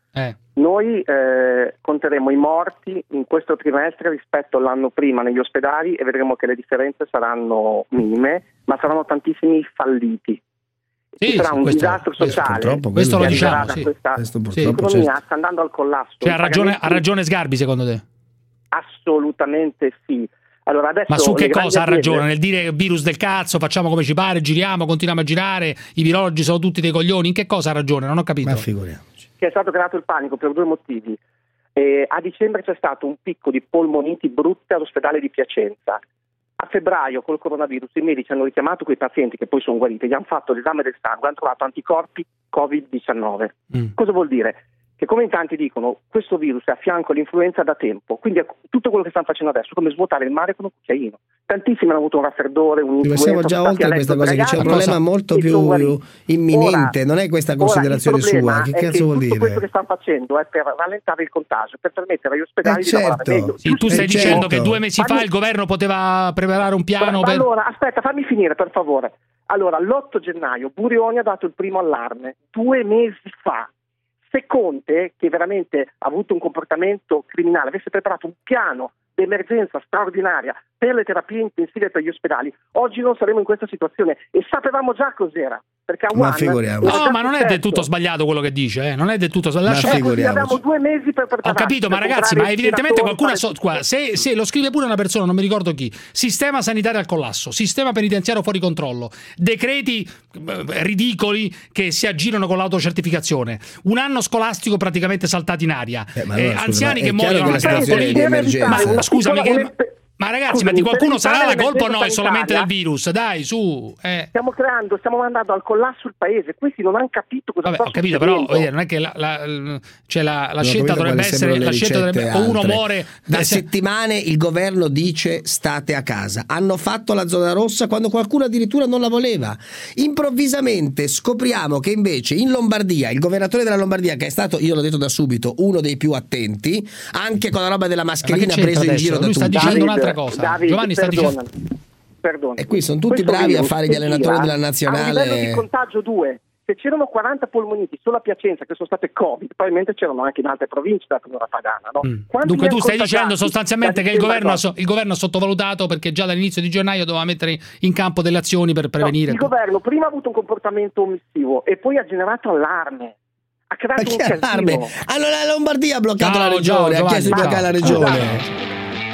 noi conteremo i morti in questo trimestre rispetto all'anno prima negli ospedali e vedremo che le differenze saranno minime, ma saranno tantissimi falliti. Ci sarà un disastro sociale. Questo lo diciamo. Questa economia sta andando al collasso. Cioè, ha ragione Sgarbi, secondo te? Assolutamente sì. Allora, adesso ma su che cosa ha ragione? Nel dire virus del cazzo, facciamo come ci pare, giriamo, continuiamo a girare, i virologi sono tutti dei coglioni? In che cosa ha ragione? Non ho capito. Ma figuriamoci. Che è stato creato il panico per 2 motivi. A dicembre c'è stato un picco di polmoniti brutte all'ospedale di Piacenza. A febbraio col coronavirus i medici hanno richiamato quei pazienti che poi sono guariti, gli hanno fatto l'esame del sangue, hanno trovato anticorpi Covid-19. Cosa vuol dire? Che come in tanti dicono, questo virus è a fianco all'influenza da tempo, quindi tutto quello che stanno facendo adesso è come svuotare il mare con un cucchiaino. Tantissimi hanno avuto un raffreddore, un'influenza. Siamo già oltre questa cosa, che c'è un problema molto più imminente, non è questa considerazione sua. Che cazzo vuol dire? Tutto questo che stanno facendo è per rallentare il contagio, per permettere agli ospedali di lavorare meglio. Sì, tu stai dicendo che 2 mesi fa il governo poteva preparare un piano per... Allora, aspetta, fammi finire per favore. Allora, l'8 gennaio Burioni ha dato il primo allarme, 2 mesi fa. Se Conte, che veramente ha avuto un comportamento criminale, avesse preparato un piano d'emergenza straordinaria per le terapie intensive per gli ospedali, oggi non saremo in questa situazione e sapevamo già cos'era. Perché a ma non è del tutto sbagliato quello che dice, non è del tutto sbagliato. Abbiamo 2 mesi per prepararci. Ho capito, ma ragazzi, ma evidentemente qualcuno se lo scrive pure una persona, non mi ricordo chi. Sistema sanitario al collasso, sistema penitenziario fuori controllo, decreti ridicoli che si aggirano con l'autocertificazione, un anno scolastico praticamente saltato in aria, anziani che muoiono a situazione di emergenza. Ma scusami, ma ragazzi, ma di qualcuno sarà la colpa o no? È solamente del virus, dai, su. Stiamo mandando al collasso il paese. Questi non hanno capito cosa sta ho capito, però non è che la scelta dovrebbe essere la scelta dovrebbe, o uno muore da settimane. Il governo dice state a casa. Hanno fatto la zona rossa quando qualcuno addirittura non la voleva. Improvvisamente scopriamo che invece in Lombardia il governatore della Lombardia, che è stato, io l'ho detto da subito, uno dei più attenti, anche con la roba della mascherina preso in giro da tutti. Sta dicendo un'altra cosa. Davide, Giovanni sta dicendo. Perdona. E qui sono tutti bravi a fare gli allenatori della nazionale. A livello di contagio 2. Se c'erano 40 polmoniti solo a Piacenza che sono state Covid, probabilmente c'erano anche in altre province della Pianura Padana, no? Dunque tu stai dicendo sostanzialmente che il governo ha sottovalutato, perché già dall'inizio di gennaio doveva mettere in campo delle azioni per prevenire. Il governo prima ha avuto un comportamento omissivo e poi ha generato allarme. Ha creato un casino. Allora la Lombardia ha bloccato la regione, ha chiesto di bloccare la regione.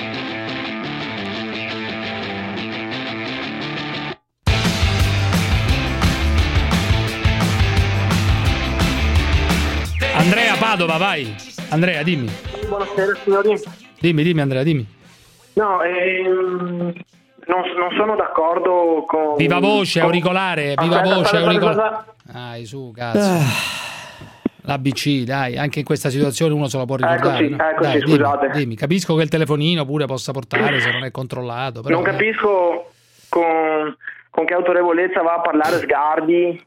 Andrea Padova, vai. Andrea, dimmi. Buonasera signori. Dimmi Andrea, dimmi. No, non sono d'accordo con... Viva voce, auricolare, viva voce, auricolare. Dai, su, cazzo. L'ABC, dai, anche in questa situazione uno se lo può ricordare. Eccoci, Dai, scusate. dimmi, capisco che il telefonino pure possa portare se non è controllato. Però non capisco con che autorevolezza va a parlare Sgarbi,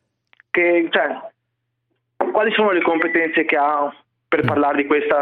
quali sono le competenze che ha per parlare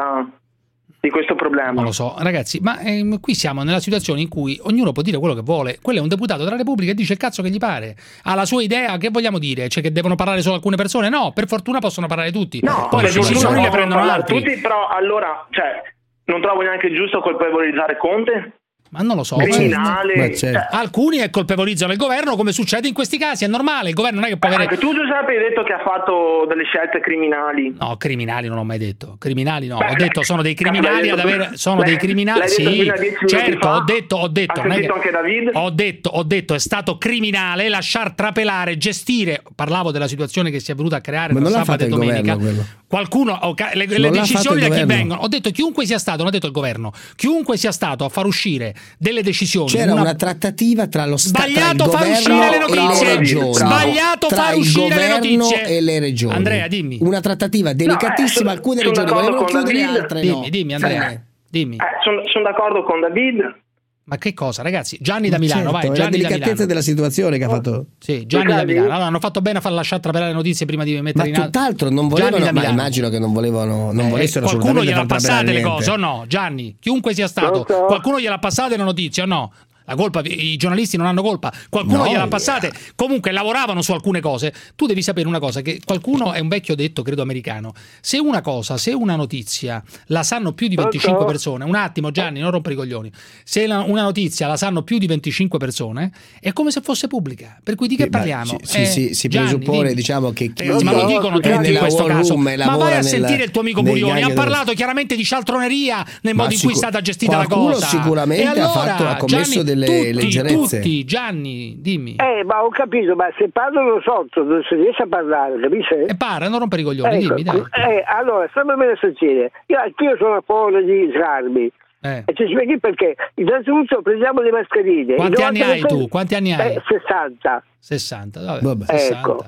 di questo problema. Non lo so, ragazzi, ma qui siamo nella situazione in cui ognuno può dire quello che vuole. Quello è un deputato della Repubblica e dice il cazzo che gli pare. Ha la sua idea, che vogliamo dire? Cioè che devono parlare solo alcune persone? No, per fortuna possono parlare tutti. No, poi le decisioni le prendono altri. Tutti, però allora, non trovo neanche giusto colpevolizzare Conte? Ma non lo so. Criminale. Alcuni colpevolizzano il governo, come succede in questi casi, è normale. Il governo non è che può avere... Anche tu, Giuseppe, hai detto che ha fatto delle scelte criminali. No, criminali non ho mai detto. Criminali no. Ho detto sono dei criminali ad avere... Sono dei criminali... Sì, certo, ho detto... Anche David? Ho detto è stato criminale lasciar trapelare, gestire... Parlavo della situazione che si è venuta a creare ma tra sabato e domenica. Qualcuno... Le decisioni da chi vengono... Ho detto chiunque sia stato, non ho detto il governo, chiunque sia stato a far uscire delle decisioni. C'era una trattativa tra lo Stato, sbagliato far uscire le notizie. Sbagliato far uscire le notizie e le regioni. Andrea, dimmi. Una trattativa delicatissima, alcune regioni volevano chiudere, altre no. Dimmi Andrea. Dimmi. Sono d'accordo con David. Ma che cosa, ragazzi? Gianni da Milano, vai. Gianni la delicatezza della situazione che ha fatto. Sì, Gianni da Milano. Allora, hanno fatto bene a far lasciare trapelare le notizie prima di mettere in atto. Ma tutt'altro non volevano, ma immagino che non volevano, non volessero qualcuno assolutamente gliel'ha passate le niente. cose o no? Gianni, chiunque sia stato, qualcuno gliel'ha passate le notizie o no? La colpa, i giornalisti non hanno colpa, qualcuno gliel'ha passate, comunque lavoravano su alcune cose. Tu devi sapere una cosa, che qualcuno, è un vecchio detto credo americano, se una notizia la sanno più di 25 persone, un attimo Gianni, non rompere i coglioni, se una notizia la sanno più di 25 persone è come se fosse pubblica, per cui di che parliamo? Si presuppone, diciamo che ma lo dicono tutti in questo caso, ma vai a sentire il tuo amico Burioni, ha parlato chiaramente di cialtroneria nel modo in cui è stata gestita la cosa. Sicuramente ha commesso delle leggerezze. Tutti, Gianni, dimmi. Ma ho capito, ma se parlano sotto non si riesce a parlare, capisci? Non rompere i coglioni, dimmi, dai. Allora, stammi bene a sentire. Anch'io sono a favore di Sgarbi. E ci spieghi perché. Innanzitutto prendiamo le mascherine. Quanti anni hai tu? Quanti anni hai? 60. 60, vabbè. 60. Ecco.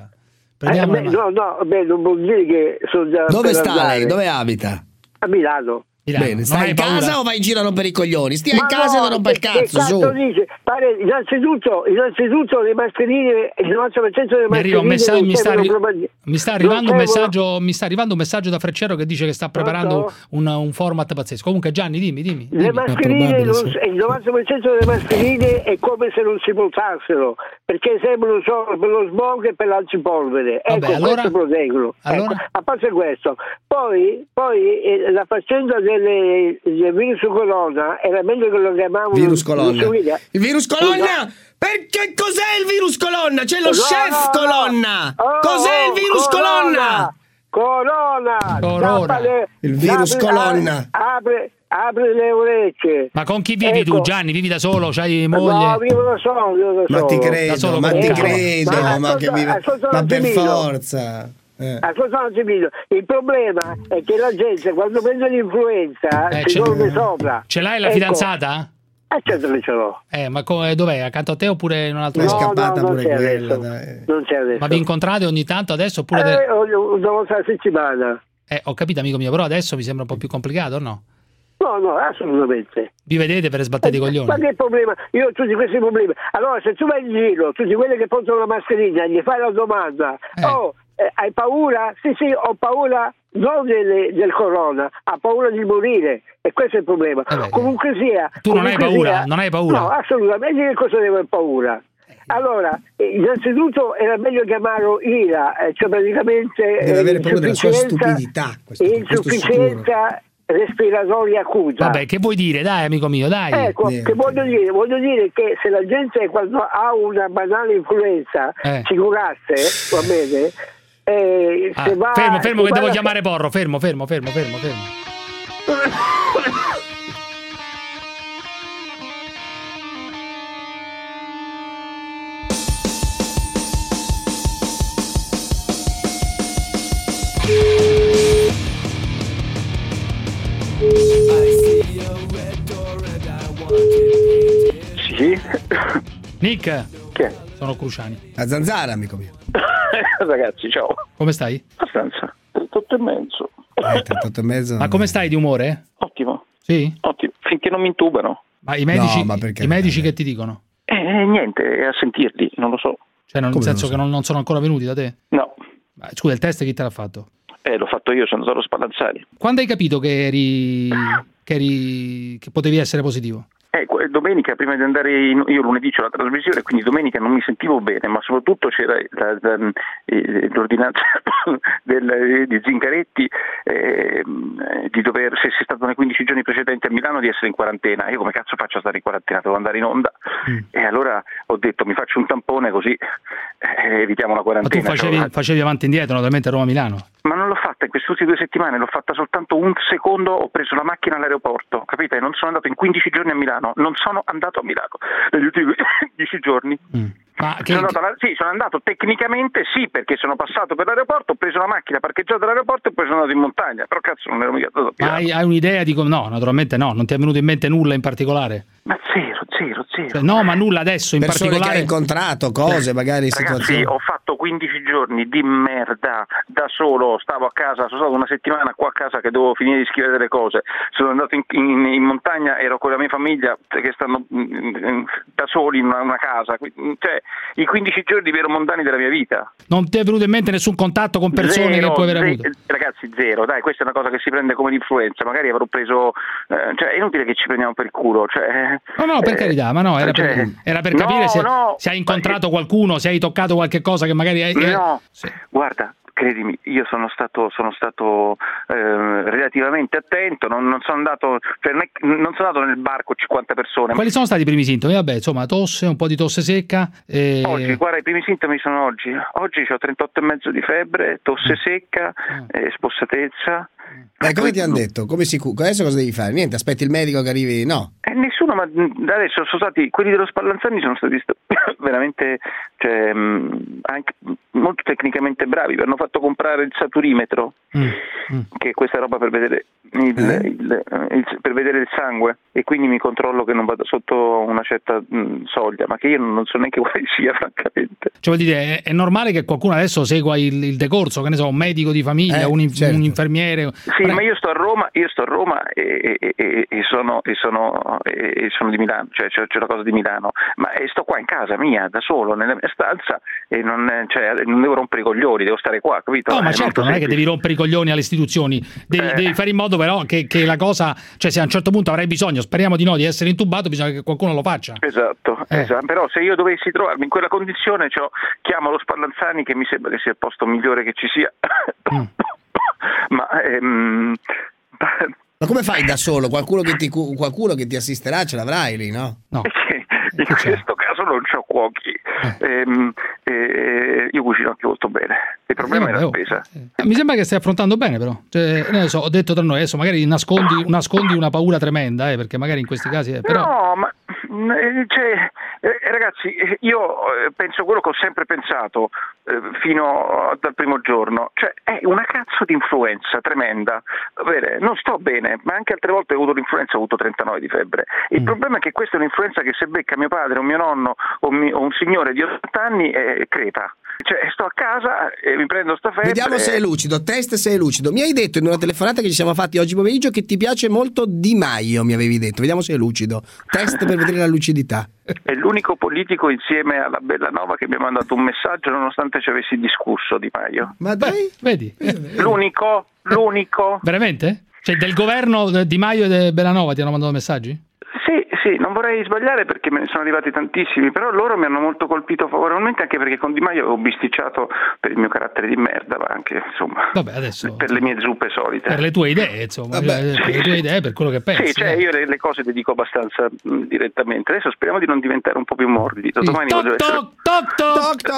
Non vuol dire che sono già... Dove sta lei? Dove abita? A Milano. Bene, stai in casa o vai in giro a rompere i coglioni? Stia in casa e non rompa il cazzo, su. Dice? Innanzitutto le mascherine, il 90% delle mascherine mi sta arrivando un messaggio da Freccero che dice che sta preparando un format pazzesco. Comunque Gianni, dimmi. Le mascherine, il 90% delle mascherine è come se non si portassero, perché servono solo per lo smog e per l'alcipolvere. Questo proteggono. A parte questo, poi la faccenda del virus corona era meglio che lo chiamavano virus colonna. Il virus colonna? Perché cos'è il virus colonna? C'è lo chef colonna. Cos'è il virus colonna? Corona. Il virus colonna. Apre le orecchie. Ma con chi vivi tu, Gianni? Vivi da solo? C'hai moglie? No, vivo da solo. Ma ti credo, ma per forza. Il problema è che la gente quando prende l'influenza si dorme sopra. Ce l'hai la fidanzata? Certo che ce l'ho. Ma dov'è? Accanto a te oppure in un altro posto? È scappata pure quella. Non c'è adesso. Ma vi incontrate ogni tanto adesso? Oppure una volta alla settimana. Ho capito, amico mio, però adesso mi sembra un po' più complicato, o no? No, assolutamente. Vi vedete per sbattere i coglioni? Ma che problema? Io ho tutti questi problemi. Allora, se tu vai in giro, tutti quelli che portano la mascherina, gli fai la domanda, hai paura? Sì, ho paura non del corona, ho paura di morire, e questo è il problema. Comunque sia. Tu non hai paura? Non hai paura? No, assolutamente. Che cosa devo avere paura? Allora, innanzitutto era meglio chiamarlo IRA, cioè praticamente deve avere paura della sua stupidità. Insufficienza respiratoria acuta. Vabbè, che vuoi dire? Dai, amico mio, dai. Che voglio dire che se la gente quando ha una banale influenza si curasse, va bene? Fermo che devo chiamare Porro. Fermo. Sì? Sì? Nick. Chi è? Sono Cruciani. La Zanzara, amico mio. Ragazzi, ciao. Come stai? Abbastanza. 38,5. 38,5. Ma come stai di umore? Ottimo. Sì? Ottimo. Finché non mi intubano. Ma i medici, No, ma perché? i medici che ti dicono? Niente, è a sentirli, non lo so. Cioè, nel senso che non sono ancora venuti da te? No. Scusa, il test chi te l'ha fatto? L'ho fatto io, sono andato allo Spallanzani. Quando hai capito che potevi essere positivo? Domenica, prima di andare io lunedì c'ho la trasmissione, quindi domenica non mi sentivo bene, ma soprattutto c'era l'ordinanza di Zingaretti di dover, se sei stato nei 15 giorni precedenti a Milano, di essere in quarantena. Io come cazzo faccio a stare in quarantena? Devo andare in onda. E allora ho detto mi faccio un tampone così evitiamo la quarantena. Ma tu facevi avanti e indietro, naturalmente, Roma-Milano? Ma non l'ho fatta in queste ultime 2 settimane, l'ho fatta soltanto un secondo, ho preso la macchina all'aeroporto, capite? Non sono andato in 15 giorni a Milano, non sono andato a Milano negli ultimi 10 giorni. Sono andato tecnicamente sì, perché sono passato per l'aeroporto, ho preso la macchina parcheggiata all'aeroporto e poi sono andato in montagna, però cazzo non ero mica andato a Milano. Ma hai un'idea di come? No, naturalmente no, non ti è venuto in mente nulla in particolare? Ma zero. Cioè, no, ma nulla adesso in persone particolare. Che hai incontrato, cose, magari situazioni. Ragazzi, ho fatto 15 giorni di merda da solo, stavo a casa, sono stato una settimana qua a casa che dovevo finire di scrivere delle cose, sono andato in montagna, ero con la mia famiglia che stanno da soli in una casa, cioè i 15 giorni vero mondani della mia vita. Non ti è venuto in mente nessun contatto con persone che puoi aver avuto? Ragazzi, zero, dai, questa è una cosa che si prende come l'influenza, magari avrò preso, cioè è inutile che ci prendiamo per il culo, cioè. No, per carità, ma no, era per capire se hai incontrato qualcuno, se hai toccato qualche cosa che magari hai. No, sì. Guarda, credimi, io sono stato relativamente attento, non sono andato, non sono andato nel bar con 50 persone. Quali sono stati i primi sintomi? Vabbè, insomma, tosse, un po' di tosse secca. Oggi, guarda, i primi sintomi sono oggi. Oggi ho 38,5 di febbre, tosse secca, spossatezza. Come ti hanno detto? Adesso cosa devi fare? Niente, aspetti il medico che arrivi? No. Nessuno, ma adesso sono stati quelli dello Spallanzani, sono stati veramente, cioè, anche molto tecnicamente bravi. Mi hanno fatto comprare il saturimetro, che è questa roba per vedere per vedere il sangue, e quindi mi controllo che non vado sotto una certa soglia, ma che io non so neanche quale sia, francamente. Cioè, vuol dire, è normale che qualcuno adesso segua il decorso, che ne so, un medico di famiglia, un infermiere. Sì, ma io sto a Roma e sono di Milano, cioè c'è una cosa di Milano, ma sto qua in casa mia da solo nella mia stanza e non devo rompere i coglioni, devo stare qua, capito? No, ma certo, non è che devi rompere i coglioni alle istituzioni, devi fare in modo però che la cosa, cioè se a un certo punto avrai bisogno, speriamo di no, di essere intubato, bisogna che qualcuno lo faccia. Esatto. Però se io dovessi trovarmi in quella condizione, chiamo lo Spallanzani, che mi sembra che sia il posto migliore che ci sia. Ma come fai da solo? Qualcuno che ti assisterà ce l'avrai lì, no? No. In questo caso non c'ho cuochi. Io cucino anche molto bene. Il problema è la spesa. Mi sembra che stai affrontando bene, però. Cioè, ne so, ho detto tra noi, adesso magari nascondi una paura tremenda, perché magari in questi casi. Però. No, ma ragazzi, io penso quello che ho sempre pensato fino dal primo giorno, cioè è una cazzo di influenza tremenda. Non sto bene, ma anche altre volte ho avuto l'influenza, ho avuto 39 di febbre. Il problema è che questa è un'influenza che se becca mio padre o mio nonno o un signore di 80 anni creta. Cioè sto a casa e mi prendo sta febbre. Vediamo se è lucido, test se è lucido. Mi hai detto in una telefonata che ci siamo fatti oggi pomeriggio che ti piace molto Di Maio, mi avevi detto. Vediamo se è lucido. Test per vedere la lucidità. È l'unico politico insieme alla Bellanova che mi ha mandato un messaggio nonostante ci avessi discusso Di Maio. Ma dai, vedi? L'unico. Veramente? Cioè del governo Di Maio e Bellanova ti hanno mandato messaggi? Sì, non vorrei sbagliare perché me ne sono arrivati tantissimi, però loro mi hanno molto colpito favorevolmente, anche perché con Di Maio ho bisticciato per il mio carattere di merda, ma anche insomma per le mie zuppe solite. Per le tue idee, insomma, per le tue idee, per quello che pensi. Sì, cioè io le cose le dico abbastanza direttamente. Adesso speriamo di non diventare un po' più morbido. Domani toc.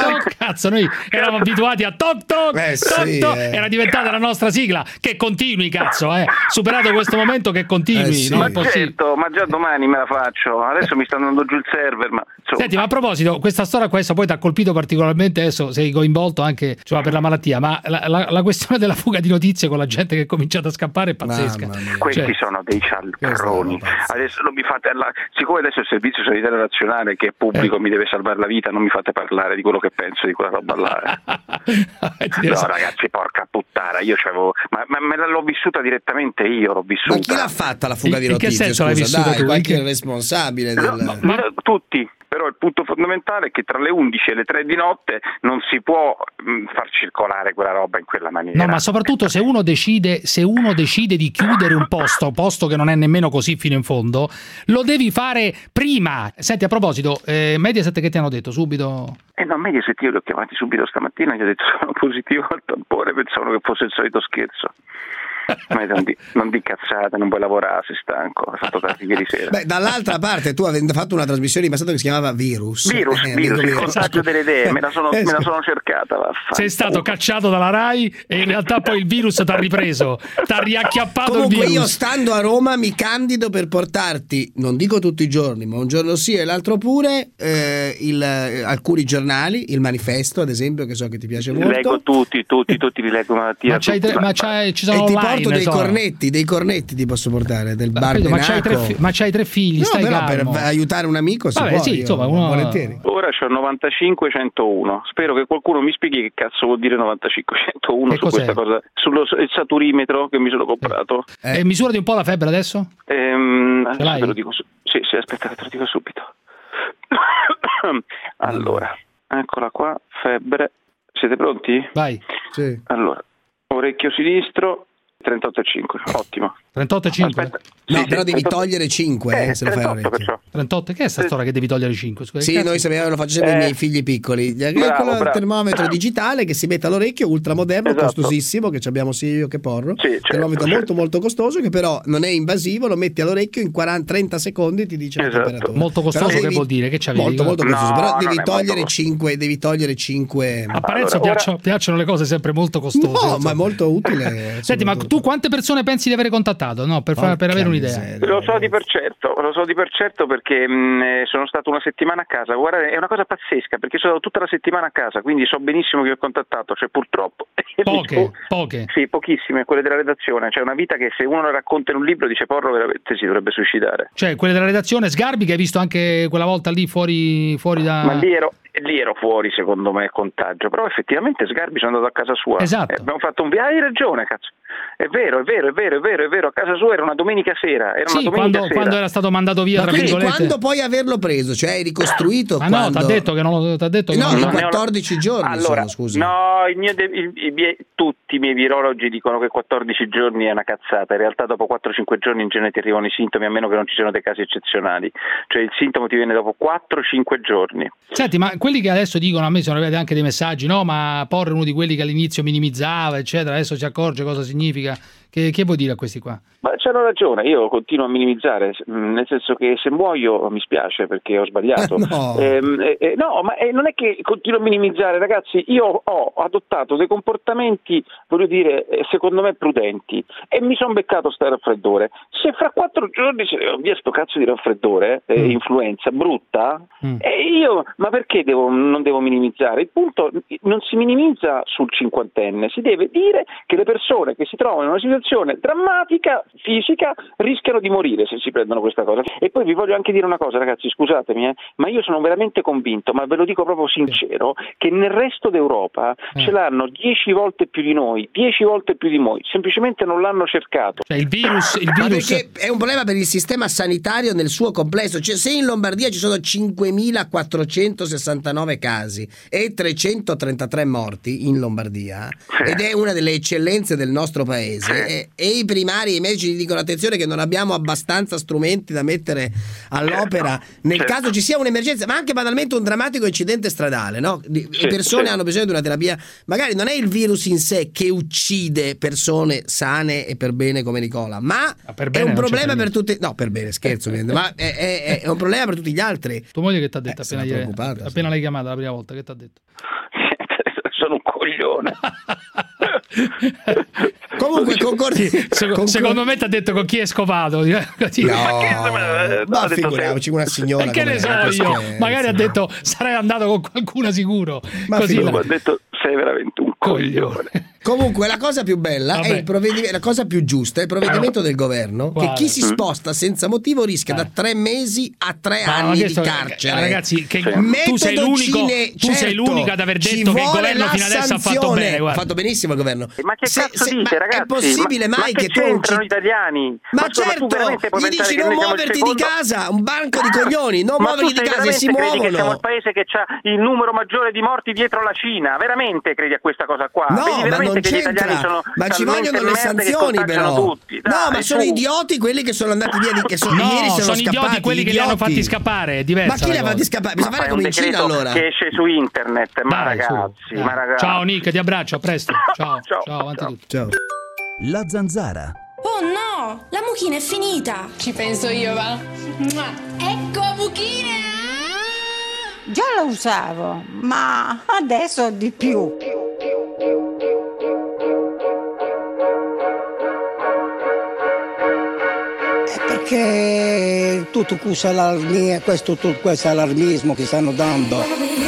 cazzo, noi eravamo abituati a toc toc, era diventata la nostra sigla. Che continui, cazzo, superato questo momento, che continui. Ma certo, ma già domani me la faccio. Adesso mi sta andando giù il server, ma insomma. Senti, ma a proposito, questa storia poi ti ha colpito particolarmente, adesso sei coinvolto anche per la malattia, ma la questione della fuga di notizie con la gente che è cominciata a scappare è pazzesca. Questi sono dei cialtroni. Adesso non mi fate siccome adesso il Servizio Sanitario Nazionale, che è pubblico, mi deve salvare la vita, non mi fate parlare di quello che penso di quella roba là. No, ragazzi, porca puttana, io c'avevo, ma me l'ho vissuta direttamente io, l'ho vissuta. Ma chi l'ha fatta la fuga di notizie? In che senso l'hai vissuta tu? Qualche responsabile tutti. Però il punto fondamentale è che tra le 11 e le 3 di notte non si può far circolare quella roba in quella maniera. No, ma soprattutto se uno decide di chiudere un posto che non è nemmeno così fino in fondo, lo devi fare prima. Senti, a proposito, Mediaset che ti hanno detto subito? No, Mediaset io li ho chiamati subito stamattina, gli ho detto sono positivo al tampone, pensavano che fosse il solito scherzo. Ma non di cazzate, non puoi lavorare, sei stanco, è stato tardi ieri sera. Beh, dall'altra parte tu avendo fatto una trasmissione in passato che si chiamava Virus, il contagio delle idee, me la sono cercata. Sei stato cacciato dalla Rai e in realtà poi il virus ti ha ripreso, ti ha riacchiappato. Comunque il virus. Io stando a Roma mi candido per portarti, non dico tutti i giorni, ma un giorno sì e l'altro pure, alcuni giornali, il Manifesto ad esempio, che so che ti piace molto. Leggo tutti li leggo mattina. Ci sono online. Dei cornetti ti posso portare del bar Benaco. Ma c'hai tre figli, stai calmo. Per aiutare un amico si può, insomma, volentieri. Ora c'ho 95-101. Spero che qualcuno mi spieghi che cazzo vuol dire 95-101 su questa cosa, sullo saturimetro che mi sono comprato. Misurati un po' la febbre adesso? Te lo dico sì, aspetta che te lo dico subito. Allora, eccola qua, febbre. Siete pronti? Vai. Sì. Allora, orecchio sinistro 38,5, ottimo. 38,5? No, però devi togliere 5 se lo fai all'orecchio. 38, che è sta storia che devi togliere 5? Scusa, sì, noi sappiamo, lo faccio sempre ai miei figli piccoli. Il termometro digitale che si mette all'orecchio, ultramoderno, costosissimo, che abbiamo sia io che Porro. Termometro molto molto costoso, che però non è invasivo, lo metti all'orecchio in 30 secondi ti dice la temperatura. Molto costoso, che vuol dire? Che c'avevi? Molto costoso, però devi togliere 5. A Parenzo piacciono le cose sempre molto costose. No, ma è molto utile. Senti, ma tu quante persone pensi di avere contattato? No, per avere un'idea. Lo so di per certo perché sono stato una settimana a casa. Guarda, è una cosa pazzesca perché sono stato tutta la settimana a casa, quindi so benissimo che ho contattato, cioè purtroppo. Poche? Sì, pochissime, quelle della redazione. Cioè una vita che se uno la racconta in un libro dice Porro veramente si dovrebbe suicidare. Cioè quelle della redazione, Sgarbi che hai visto anche quella volta lì fuori da... Ma lì ero fuori secondo me contagio, però effettivamente Sgarbi sono andato a casa sua. Esatto. Abbiamo fatto un viaggio, hai ragione cazzo. È vero, a casa sua era una domenica sera. Quando era stato mandato via, tra virgolette. Quando poi averlo preso, cioè hai ricostruito? Ma no, t'ha detto che non t'ha detto che no, 14 giorni allora, scusa. No, tutti i miei virologi dicono che 14 giorni è una cazzata. In realtà dopo 4-5 giorni in genere ti arrivano i sintomi, a meno che non ci siano dei casi eccezionali. Cioè il sintomo ti viene dopo 4-5 giorni. Senti, ma quelli che adesso dicono, a me sono arrivati anche dei messaggi, no, ma Porro è uno di quelli che all'inizio minimizzava, eccetera, adesso si accorge cosa significa. Che vuoi dire a questi qua? Ma c'hanno ragione, io continuo a minimizzare, nel senso che se muoio mi spiace perché ho sbagliato. No, ma non è che continuo a minimizzare, ragazzi, io ho adottato dei comportamenti, voglio dire, secondo me prudenti e mi sono beccato sto raffreddore. Se fra 4 giorni se ne va via sto cazzo di raffreddore, influenza brutta, ma perché non devo minimizzare? Il punto, non si minimizza sul cinquantenne, si deve dire che le persone che si trovano in una situazione drammatica, fisica, rischiano di morire se si prendono questa cosa. E poi vi voglio anche dire una cosa, ragazzi, scusatemi, ma io sono veramente convinto, ma ve lo dico proprio sincero, che nel resto d'Europa ce l'hanno 10 volte più di noi, 10 volte più di noi, semplicemente non l'hanno cercato. Cioè il virus perché è un problema per il sistema sanitario nel suo complesso. Cioè, se in Lombardia ci sono 5.469 casi e 333 morti in Lombardia, ed è una delle eccellenze del nostro paese, e i primari e i medici dicono attenzione che non abbiamo abbastanza strumenti da mettere all'opera nel caso ci sia un'emergenza, ma anche banalmente un drammatico incidente stradale, no? Le persone hanno bisogno di una terapia, magari non è il virus in sé che uccide persone sane e per bene come Nicola, ma è un problema per tutti, no, per bene, scherzo ma è un problema per tutti gli altri. Tua moglie che ti ha detto appena l'hai chiamata la prima volta, che ti ha detto? sono un coglione. Comunque concordi. Secondo me ti ha detto con chi è scopato. No, ma figuriamoci una signora. E che ne so io? Magari ha detto sarei andato con qualcuno sicuro. Ma così ha detto sei veramente un coglione. Comunque la cosa più bella è il provvedimento, la cosa più giusta è il provvedimento del governo. Che chi si sposta senza motivo rischia da 3 mesi a 3 anni di carcere. Ragazzi, tu sei l'unico, sei l'unico ad aver detto che il governo fino adesso ha fatto bene. Ha fatto benissimo il governo. Ma che cazzo dite, ragazzi? È possibile mai che tu c'entrano gli italiani? Ma certo, gli dici non muoverti di casa, un banco di coglioni, non muoverti di casa e si muovono. Che siamo il paese che ha il numero maggiore di morti dietro la Cina, veramente credi a questa cosa qua? No, vedi veramente non che gli italiani sono ma ci vogliono le sanzioni però. Tutti. Dai, no, ma sono idioti quelli che sono andati via che sono ieri sono scappati. Idioti quelli che li hanno fatti scappare, è diverso. Ma chi li ha fatti scappare? Bisogna fare come in Cina allora. Che esce su internet, ma ragazzi. Ciao Nick, ti abbraccio, a presto. Ciao, avanti tutto. Ciao. La zanzara. Oh no, la mucchina è finita. Ci penso io, va. Ecco mucchina. Già lo usavo, ma adesso di più. Perché tutto questo allarmismo che stanno dando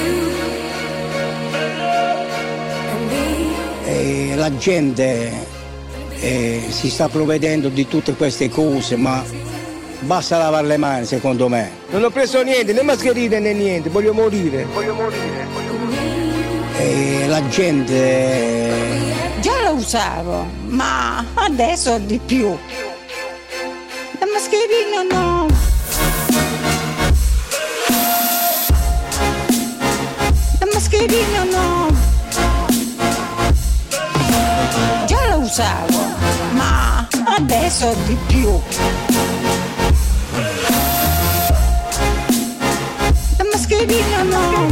e la gente si sta provvedendo di tutte queste cose, ma basta lavare le mani secondo me. Non ho preso niente, né mascherine né niente, voglio morire. E la gente già lo usavo, ma adesso di più. La mascherina no. La mascherina no. Già la usavo, ma adesso di più. La mascherina no.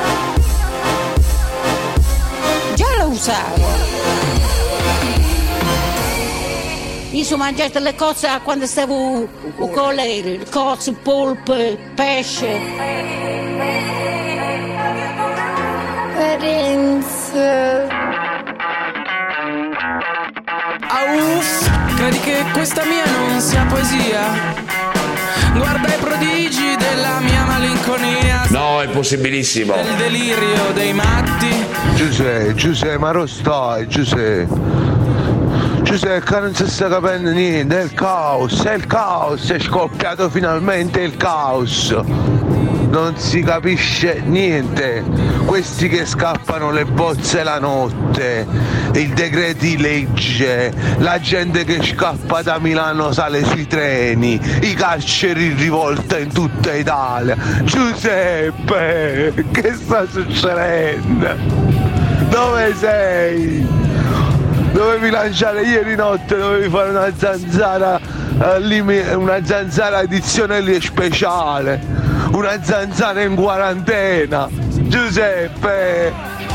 Già la usavo. Io sono mangiato le cose quando stavo con lei, cose, polpe, pesce. Credi che questa mia non sia poesia? Guarda i prodigi della mia malinconia. No, è possibilissimo. Il delirio dei matti. Giuseppe, ma non stai, Giuseppe, che non si sta capendo niente, è il caos, è scoppiato finalmente il caos. Non si capisce niente, questi che scappano le bozze la notte, i decreti legge, la gente che scappa da Milano sale sui treni, i carceri in rivolta in tutta Italia. Giuseppe, che sta succedendo? Dove sei? Dovevi lanciare ieri notte, dovevi fare una zanzara edizione speciale, una zanzara in quarantena. Giuseppe!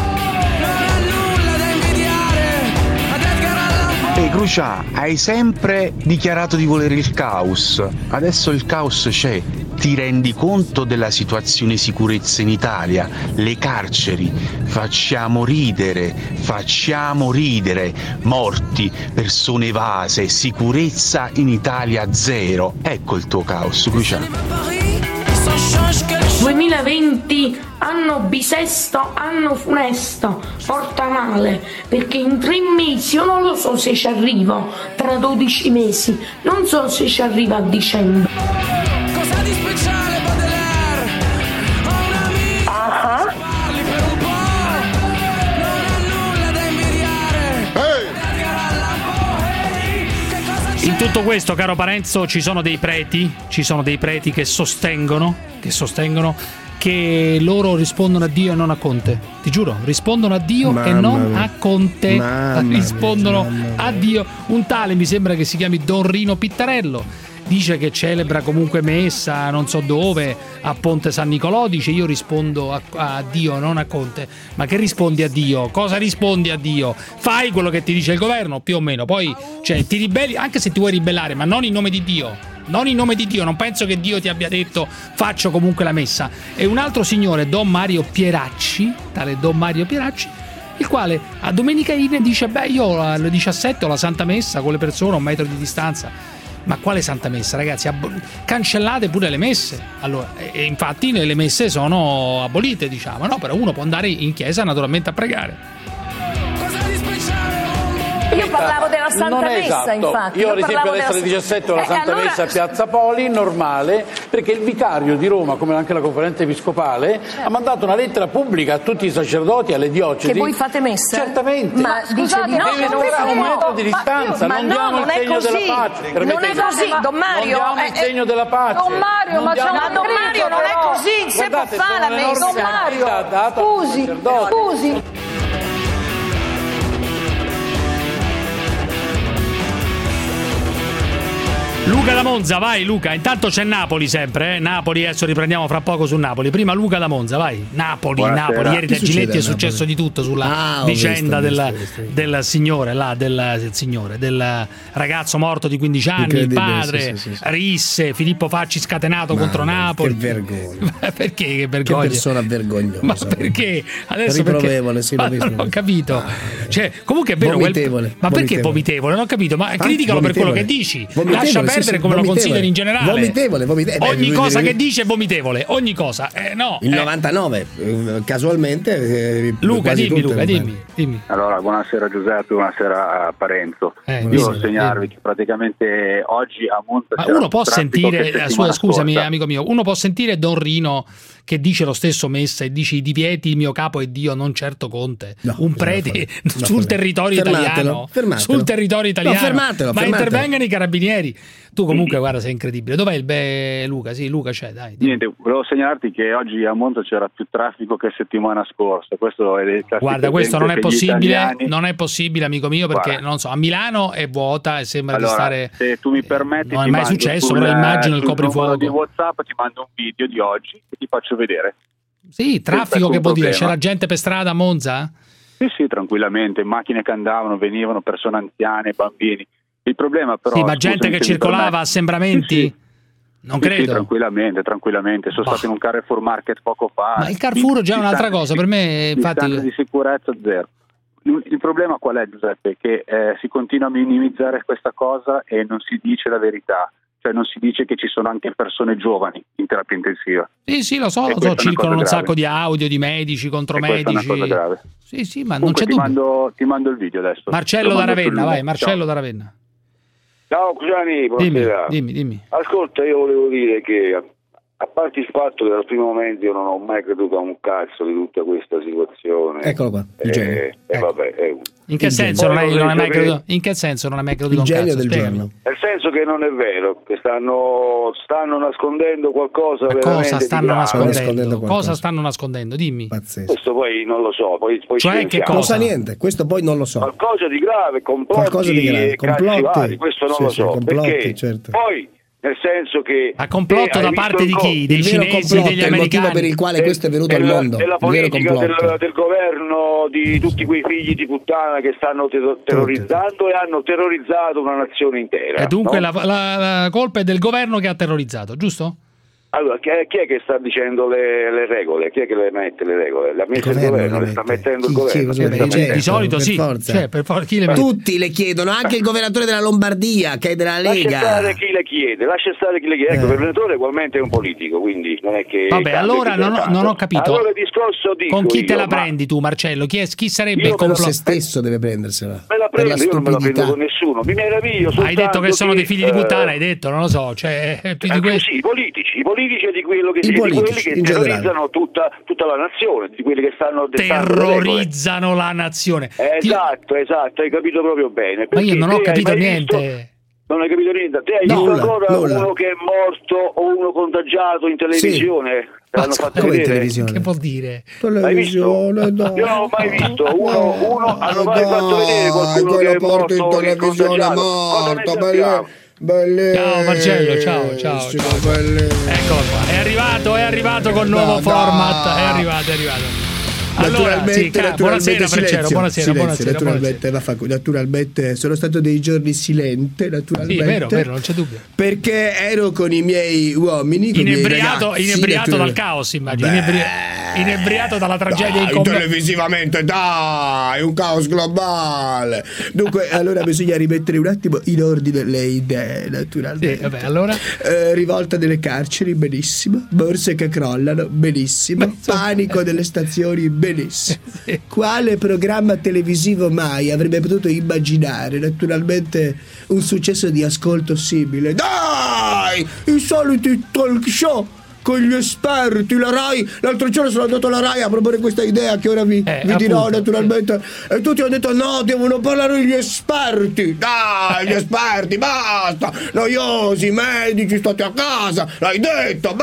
Ehi Crucia, hai sempre dichiarato di volere il caos, adesso il caos c'è. Ti rendi conto della situazione sicurezza in Italia? Le carceri, facciamo ridere, morti, persone evase, sicurezza in Italia zero. Ecco il tuo caos, Cruciano. 2020, anno bisesto, anno funesto, porta male, perché in 3 mesi, io non lo so se ci arrivo, tra 12 mesi, non so se ci arriva a dicembre. Di speciale Baudelaire, ho un'amica parli per un po', non ha nulla da invidiare. In tutto questo, caro Parenzo, ci sono dei preti che sostengono che loro rispondono a Dio e non a Conte. Ti giuro, rispondono a Dio e non a Conte. Rispondono a Dio. Un tale, mi sembra che si chiami Don Rino Pittarello, dice che celebra comunque messa non so dove a Ponte San Nicolò, dice io rispondo a Dio non a Conte. Ma che rispondi a Dio? Cosa rispondi a Dio? Fai quello che ti dice il governo più o meno, poi ti ribelli anche se ti vuoi ribellare, ma non in nome di Dio. Non in nome di Dio, non penso che Dio ti abbia detto faccio comunque la messa. E un altro signore, Don Mario Pieracci, tale Don Mario Pieracci, il quale a Domenica In dice: beh, io alle 17 ho la Santa Messa con le persone a 1 metro di distanza. Ma quale Santa Messa, ragazzi? Cancellate pure le messe. Allora, e infatti le messe sono abolite, diciamo, no? Però uno può andare in chiesa naturalmente a pregare. Io parlavo della Santa Messa, esatto. infatti. Io ad esempio adesso alle 17 ho la Santa Messa a Piazza Poli, normale, perché il vicario di Roma, come anche la conferenza episcopale, ha mandato una lettera pubblica a tutti i sacerdoti, alle diocesi. Che voi fate messa? Certamente. Ma scusate, deve stare a 1 metro di distanza, non diamo il segno della pace. Non è così, Don Mario. Non diamo il segno della pace. Don Mario, ma Don Mario non è così, si può fare la messa. Don Mario, scusi. Luca da Monza, vai Luca. Intanto c'è Napoli sempre, Napoli, adesso riprendiamo fra poco su Napoli. Prima Luca da Monza, vai. Napoli. Ieri da Giletti è successo di tutto sulla vicenda del signore, del ragazzo morto di 15 anni, il padre, risse, Filippo Facci scatenato contro Napoli. Che vergogna. Perché che vergogna? Che persona vergognosa. Ma perché? Adesso riprovevole, sì, non ho capito. Cioè, comunque è vero, ma perché vomitevole? Non ho capito, ma criticalo per quello che dici. Lascia perdere come lo consideri in generale. Vomitevole. Ogni cosa che dice è vomitevole, ogni cosa. No. Il 99, casualmente. Luca, dimmi. Allora, buonasera Giuseppe, buonasera Parenzo. Io devo segnarvi che praticamente oggi a Monza ma uno può sentire, scusami amico mio, uno può sentire Don Rino che dice lo stesso Messa e dice: i divieti il mio capo è Dio, non certo Conte. Un prete sul territorio italiano. Sul territorio italiano. Fermatelo. Intervengano i carabinieri. Tu comunque guarda, sei incredibile. Dov'è il Luca? Sì, Luca c'è, dai. Niente, volevo segnalarti che oggi a Monza c'era più traffico che settimana scorsa. Questo è il guarda, questo non è possibile, non è possibile, amico mio, perché non so, a Milano è vuota e sembra di stare. Se tu mi permetti, non è mai successo, però immagino il coprifuoco. Di WhatsApp ti mando un video di oggi e ti faccio vedere. Sì, traffico che vuol dire? C'era gente per strada a Monza? Sì, tranquillamente, macchine che andavano, venivano, persone anziane, bambini. Il problema però... Sì, ma gente che circolava, assembramenti? Sì. Non credo. Sì, tranquillamente. Sono stato in un Carrefour Market poco fa. Ma il Carrefour è già un'altra cosa, per me infatti... di sicurezza zero. Il problema qual è, Giuseppe? Che si continua a minimizzare questa cosa e non si dice la verità. Cioè non si dice che ci sono anche persone giovani in terapia intensiva. Sì, lo so, circolano un sacco di audio di medici contro medici. Questa è una cosa grave. Sì, ma comunque non c'è dubbio. Ti mando il video adesso. Marcello da Ravenna, vai, Marcello da Ravenna. Ciao Gianni, buonasera. Dimmi. Ascolta, io volevo dire che a parte il fatto che dal primo momento io non ho mai creduto a un cazzo di tutta questa situazione. Eccolo qua, il genio. Vabbè, in che senso non hai mai creduto? In che senso non hai mai creduto a un cazzo? Il genio del giorno. Nel senso che non è vero, che stanno nascondendo qualcosa. Cosa stanno nascondendo? Cosa stanno nascondendo? Dimmi. Pazzesco. Questo poi non lo so. Poi cioè che cosa? Non sa niente, questo poi non lo so. Qualcosa di grave, complotti, questo non lo so. Complotti, perché certo. Poi nel senso che a complotto da parte di chi? Dei cinesi, degli americani? Il motivo per il quale questo è venuto al mondo. È la politica del governo di tutti quei figli di puttana che stanno terrorizzando e hanno terrorizzato una nazione intera. E dunque la colpa è del governo che ha terrorizzato, giusto? Allora, chi è che sta dicendo le regole? Chi è che le mette le regole? La mette il governo, le sta mettendo il governo. Di solito sì, chi le mette? Tutti le chiedono, anche il governatore della Lombardia, che è della Lega. Lascia stare chi le chiede. Il governatore ugualmente è un politico, quindi non è che... Vabbè, allora non ho capito. Allora il discorso dico con chi te la prendi tu, Marcello? Chi sarebbe il complotto? Se stesso deve prendersela. Me la prendo, io non me la prendo con nessuno. Mi meraviglio soltanto. Hai detto che sono dei figli di puttana, hai detto, non lo so, cioè sì, politici e di quelli che terrorizzano tutta la nazione, di quelli che stanno terrorizzano la nazione. Esatto, hai capito proprio bene. Ma io non ho capito niente. Non hai capito niente? Te hai visto ancora uno che è morto o uno contagiato in televisione? Sì. L'hanno fatto vedere? Che vuol dire? Hai visto? Io non l'ho mai visto. Uno hanno mai fatto vedere qualcuno che è morto in televisione morto. Ciao Marcello, ciao. Eccolo qua, è arrivato col nuovo format. È arrivato. Allora, buonasera Marcello, buonasera. Naturalmente sono stato dei giorni silente, naturalmente. Sì, vero, non c'è dubbio. Perché ero con i miei uomini, inebriato dal caos, immagino. inebriato dalla tragedia televisivamente, dai, un caos globale. Dunque, allora bisogna rimettere un attimo in ordine le idee, naturalmente. Sì, vabbè, allora rivolta delle carceri, benissimo. Borse che crollano, benissimo. Panico delle stazioni, benissimo. Quale programma televisivo mai avrebbe potuto immaginare naturalmente un successo di ascolto simile? Dai, i soliti talk show con gli esperti, la Rai. L'altro giorno sono andato alla Rai a proporre questa idea che ora vi dirò naturalmente, e tutti hanno detto no, devono parlare gli esperti. Dai, gli esperti, basta, noiosi, medici, state a casa, l'hai detto,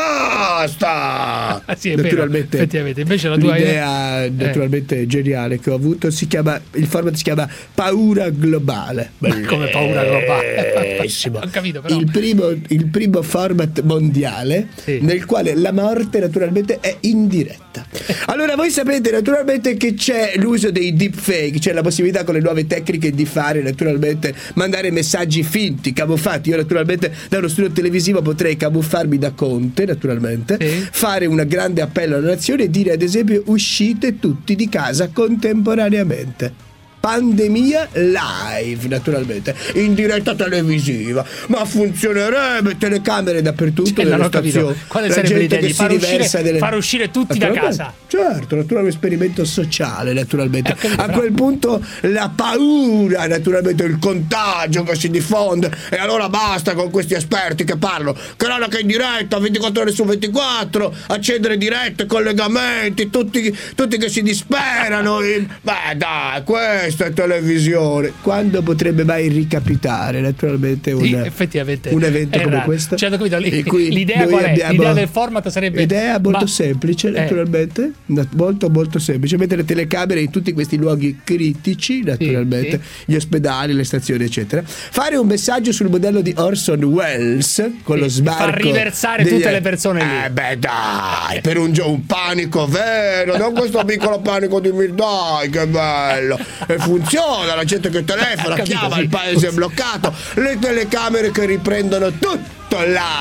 basta. Sì, è naturalmente vero, effettivamente. Invece la tua idea naturalmente geniale che ho avuto il format si chiama Paura Globale. Come paura globale? Bellissimo. Ho capito, però. Il primo format mondiale nel quale la morte naturalmente è in diretta. Allora voi sapete naturalmente che c'è l'uso dei deepfake, c'è la possibilità con le nuove tecniche di fare naturalmente mandare messaggi finti, camuffati. Io naturalmente da uno studio televisivo potrei camuffarmi da Conte naturalmente, fare un grande appello alla nazione e dire ad esempio uscite tutti di casa contemporaneamente. Pandemia live naturalmente in diretta televisiva, ma funzionerebbe, telecamere dappertutto nelle stazioni. Quale sarebbe l'idea di far uscire tutti da casa? Certo, naturalmente un esperimento sociale naturalmente. A quel punto la paura naturalmente, il contagio che si diffonde, e allora basta con questi esperti che parlano cronaca in diretta 24 ore su 24, accendere dirette, collegamenti, tutti che si disperano. Beh dai, questa è televisione. Quando potrebbe mai ricapitare naturalmente effettivamente un evento come questo? Cioè, l'idea qual è? L'idea del format sarebbe l'idea molto semplice naturalmente, molto semplice, mettere telecamere in tutti questi luoghi critici naturalmente, gli ospedali, le stazioni eccetera, fare un messaggio sul modello di Orson Welles con lo sbarco, far riversare tutte le persone lì. Beh dai, per un panico vero, non questo piccolo panico di dai che bello, e funziona, la gente che telefona, chiama, il paese è bloccato, le telecamere che riprendono tutto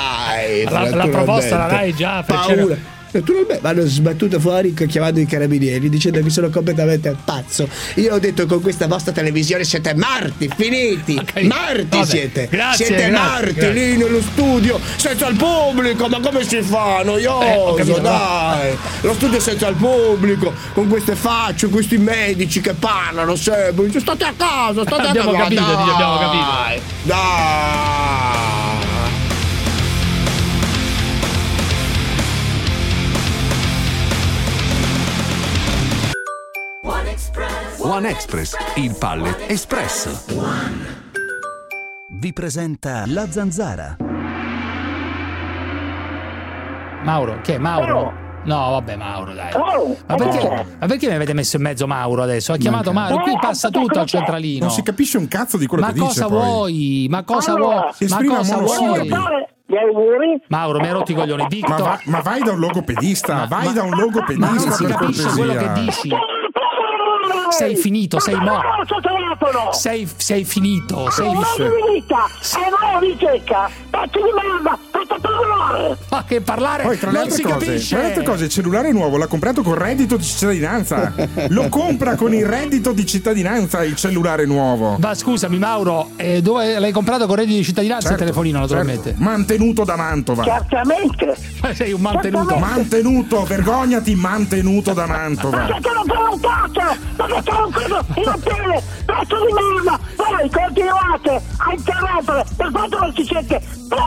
live. La proposta la Rai già paura. Naturalmente hanno sbattuto fuori chiamando i carabinieri dicendo che sono completamente pazzo. Io ho detto con questa vostra televisione siete morti, finiti, morti siete. Siete morti lì nello studio senza il pubblico, ma come si fa? Noioso, dai. Lo studio senza il pubblico, con queste facce, questi medici che parlano sempre. State a casa, state a casa. Abbiamo capito. Dai. One Express, il Pallet Express. Vi presenta La Zanzara. Mauro, che è Mauro? No, vabbè, Mauro, dai. Ma perché mi avete messo in mezzo Mauro adesso? Ha chiamato Mauro, qui passa tutto al centralino. Non si capisce un cazzo di quello che dice. Ma cosa vuoi? Mauro, mi hai rotto i coglioni. Ma vai da un logopedista, Ma non si capisce quello che dici. Sei finito, sei morto. Sei finito, sei ma che parlare? Poi tra le altre cose, il cellulare nuovo l'ha comprato con reddito di cittadinanza. Lo compra con il reddito di cittadinanza il cellulare nuovo. Ma scusami Mauro, dove l'hai comprato con reddito di cittadinanza? Il telefonino naturalmente. Mantenuto da Mantova. Certamente. Sei un mantenuto. Mantenuto, vergognati, mantenuto da Mantova. Ma che te lo fa un cazzo? Ma che te lo credo in aprile? Pezzo di merda! Voi continuate a interrompere per quanto non si sente.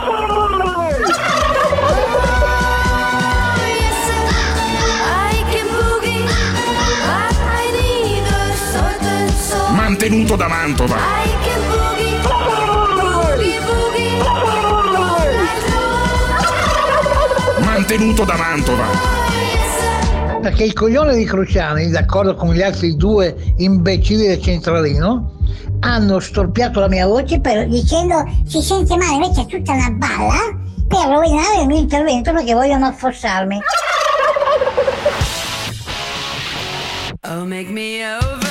Mantenuto da Mantova. Mantenuto da Mantova. Perché il coglione di Cruciani, d'accordo con gli altri due imbecilli del centralino, hanno storpiato la mia voce dicendo si sente male, invece è tutta una balla per rovinare il mio intervento perché vogliono affossarmi. Oh, make me over.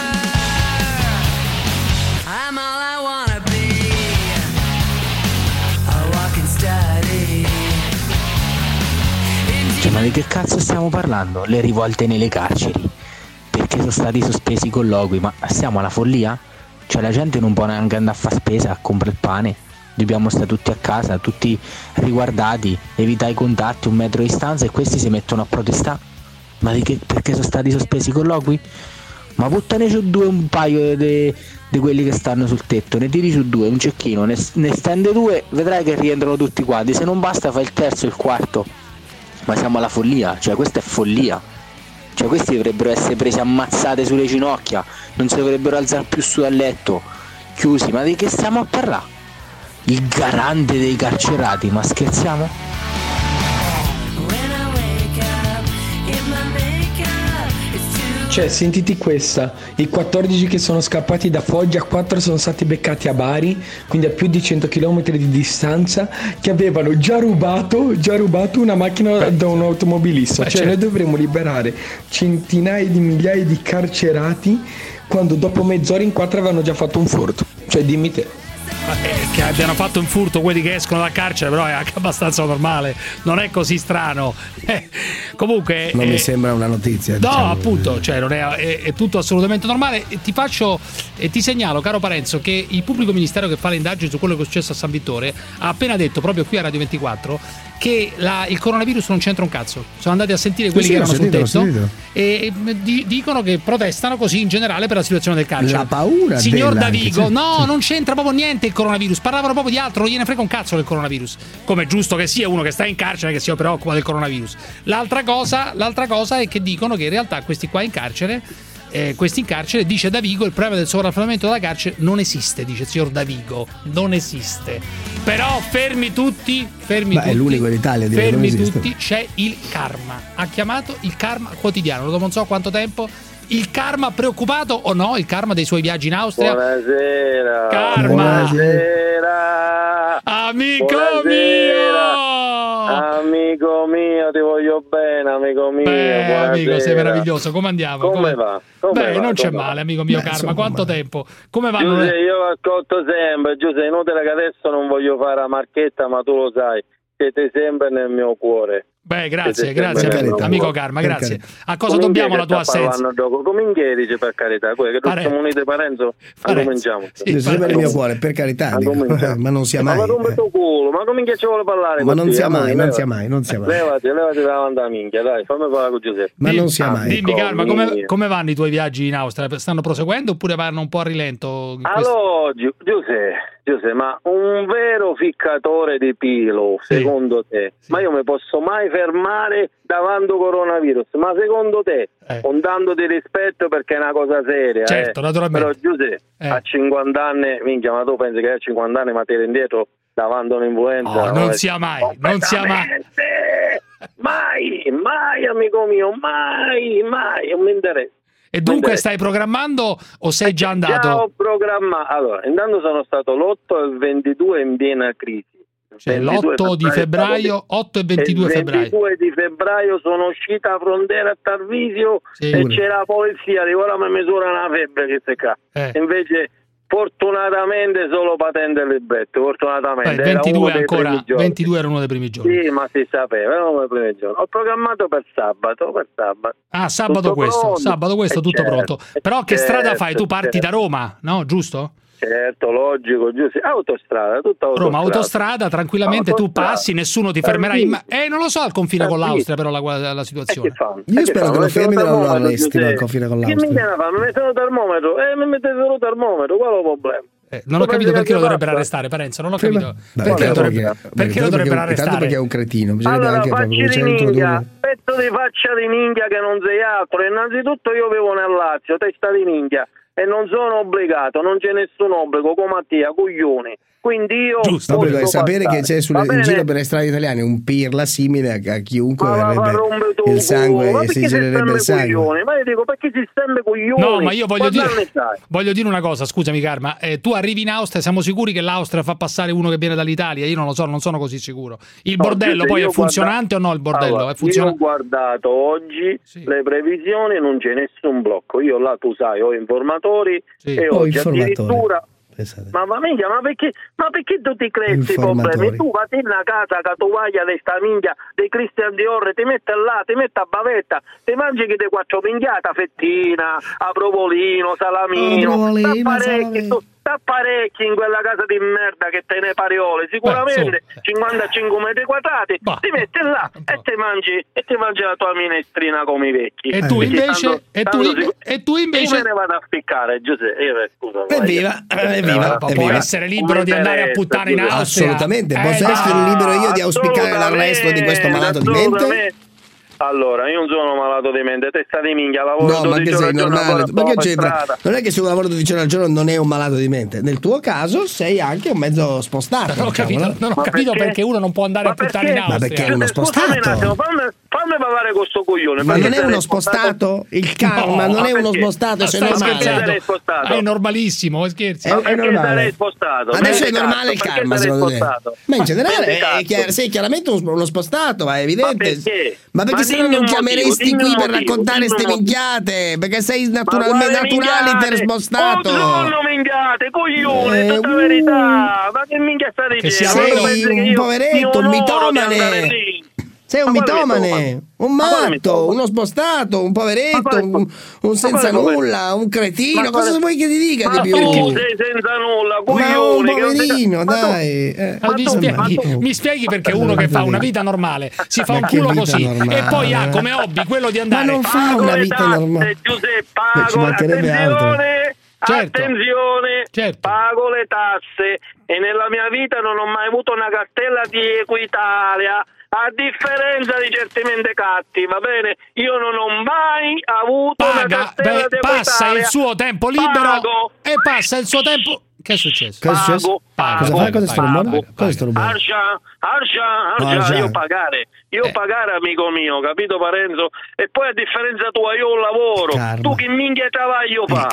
I'm all I wanna be. A walking study. Into Cioè, ma di che cazzo stiamo parlando? Le rivolte nelle carceri, perché sono stati sospesi i colloqui, ma siamo alla follia? Cioè la gente non può neanche andare a fare spesa, a comprare il pane, dobbiamo stare tutti a casa, tutti riguardati, evitare i contatti, 1 metro di distanza, e questi si mettono a protestare. Ma perché sono stati sospesi i colloqui? Ma buttane su 2 un paio di quelli che stanno sul tetto, ne tiri su 2, un cecchino, ne stende 2, vedrai che rientrano tutti quanti, se non basta fai il terzo e il quarto. Ma siamo alla follia, cioè questa è follia. Cioè questi dovrebbero essere presi ammazzate sulle ginocchia, non si dovrebbero alzare più su dal letto, chiusi. Ma di che stiamo a parlare? Il garante dei carcerati, ma scherziamo? Cioè, sentiti questa, i 14 che sono scappati da Foggia, 4 sono stati beccati a Bari, quindi a più di 100 km di distanza, che avevano già rubato una macchina da un automobilista. Cioè, noi dovremmo liberare centinaia di migliaia di carcerati quando dopo mezz'ora in 4 avevano già fatto un furto. Cioè, dimmi te. Che abbiano fatto un furto quelli che escono dal carcere, però è anche abbastanza normale, non è così strano. Comunque non mi sembra una notizia, no, diciamo. Appunto, cioè non è tutto assolutamente normale. E ti segnalo, caro Parenzo, che il pubblico ministero che fa le indagini su quello che è successo a San Vittore ha appena detto proprio qui a Radio 24 che il coronavirus non c'entra un cazzo. Sono andati a sentire quelli che erano sul tetto e dicono che protestano così in generale per la situazione del carcere. La paura, signor Davigo, no, non c'entra proprio niente il coronavirus, parlavano proprio di altro, non gliene frega un cazzo del coronavirus, come è giusto che sia uno che sta in carcere che si preoccupa del coronavirus. L'altra cosa è che dicono che in realtà questi in carcere, dice Davigo, il problema del sovraffollamento della carcere non esiste, dice il signor Davigo, non esiste. Però fermi tutti, è l'unico in Italia, fermi tutti, c'è il karma. Ha chiamato il karma quotidiano, dopo non so quanto tempo. Il karma preoccupato o no? Il karma dei suoi viaggi in Austria? Buonasera. Karma. Buonasera. Amico mio. Amico mio, ti voglio bene, amico mio. Buonasera. Amico, sei meraviglioso. Come andiamo? Come va? Non c'è male, amico mio. Karma, quanto tempo? Come va? Giuseppe, io ascolto sempre. Giuseppe, inutile che adesso non voglio fare la marchetta, ma tu lo sai. Siete sempre nel mio cuore. Beh, grazie amico Karma, grazie. A cosa dobbiamo la tua assenza? Cominchieri, dice, per carità, quello che siamo uniti Parenzo, cominciamo. Sempre nel mio cuore, per carità, ma non sia mai. Ma rompe tuo culo, ma cominchia ci vuole parlare? Ma non sia mai. Levati davanti alla minchia, dai, fammi parlare con Giuseppe. Ma non sia mai. Dimmi Karma, come vanno i tuoi viaggi in Austria? Stanno proseguendo oppure vanno un po' a rilento? Allora, Giuseppe, ma un vero ficcatore di pilo, secondo te? Sì. Ma io mi posso mai fermare davanti al coronavirus? Ma secondo te, con tanto di rispetto, perché è una cosa seria, certo, naturalmente. Però Giuseppe, a 50 anni, minchia, ma tu pensi che a 50 anni ma ti indietro davanti a un'influenza? Non sia mai. Mai, amico mio, mai, non mi interessa. E dunque stai programmando o sei già andato? Già ho programmato. Allora, intanto sono stato l'8 e il 22 in piena crisi. Cioè l'8 di febbraio, 8 e 22 febbraio. Il 22 di febbraio sono uscita a frontiera a Tarvisio e c'era la polizia, ora mi misura una febbre che se qua. Invece fortunatamente solo patente e libretto, fortunatamente. 22 ancora, 22 era uno dei primi giorni. Sì, ma si sapeva, era uno dei primi giorni. Ho programmato per sabato. Ah, sabato questo tutto pronto. Però che strada fai? Tu parti da Roma, no? Giusto? Certo, logico, giusto. Autostrada, tutta autostrada. Roma, autostrada, tranquillamente tu passi, nessuno ti fermerà. Non lo so al confine con l'Austria, però la situazione. Io spero che lo fermi e non lo arrestino al confine con l'Austria. Che mi viene a fare? Mi mettete il termometro? Mi mettete solo il termometro, qual è il problema? Non ho capito perché lo dovrebbero arrestare, Parenzo. Non ho capito perché lo dovrebbero arrestare. Tanto perché è un cretino. Allora, faccia di minchia, pezzo di faccia di minchia che non sei altro. Innanzitutto io vivo nel Lazio, testa di minchia, e non sono obbligato, non c'è nessun obbligo, come Mattia, coglioni. Quindi io giusto, è sapere che c'è in giro per le strade italiane un pirla simile a chiunque avrebbe il sangue e si girerebbe il sangue. Ma io dico, perché si stende coglioni? No, ma io voglio dire una cosa, scusami Karma, tu arrivi in Austria, siamo sicuri che l'Austria fa passare uno che viene dall'Italia? Io non lo so, non sono così sicuro. Il bordello poi è funzionante o no il bordello? Allora, io ho guardato oggi le previsioni, non c'è nessun blocco. Io là, tu sai, ho informatori e oggi addirittura Ma minchia, ma perché tu ti crei questi problemi? Tu vai in una casa che tu vai a sta minchia dei Christian Dior, ti metti là, ti metti a bavetta, ti mangi che te 4 minchiate, fettina, a provolino, salamino, sta parecchi in quella casa di merda che te ne pariole, sicuramente 55 metri quadrati, ti metti là e ti mangi la tua minestrina come i vecchi. E tu invece io me ne vado a spiccare, Giuseppe, scusa. Evviva. Può essere libero di andare a puttane in Austria. Assolutamente, posso essere libero io di auspicare l'arresto di questo malato di mente? Allora, io non sono malato di mente, testa di minchia, lavoro 12 ma che sei normale? Ma che c'entra? Non è che se uno lavora 12 ore al giorno non è un malato di mente. Nel tuo caso sei anche un mezzo spostato. Non ho capito perché uno non può andare a puttane in Austria. Ma perché è uno spostato? Fammi parlare con sto coglione. Ma non è uno spostato? Il karma non è uno spostato, se normale. È normalissimo, scherzi. È normale. Adesso è normale il karma, secondo te? Ma in generale sei chiaramente uno spostato, ma è evidente. Ma perché se no non chiameresti qui per raccontare ste minchiate? Perché sei naturaliter spostato. Non minchiate, coglione, tutta la verità. Ma che minchia sta dicendo? Sei un poveretto, un mitomane. Sei un mitomane, un matto, uno spostato, un poveretto, un senza nulla, un cretino. Cosa vuoi che ti dica di più? Tu sei senza nulla, coglione. Ma un poverino, dai. Mi spieghi perché uno che fa una vita normale si fa un culo così e poi ha come hobby quello di andare. Ma non fa una vita normale. Giuseppe, pago, attenzione, pago le tasse e nella mia vita non ho mai avuto una cartella di Equitalia. A differenza di certi mendecatti, va bene? Io non ho mai avuto una cartella di passa il suo tempo libero e passa il suo tempo. Che è successo? Cosa fai? Cosa sto rubando? Arcia, io pagare, amico mio, capito Parenzo? E poi a differenza tua io ho un lavoro. Karma. Tu che minchia travaglio fa?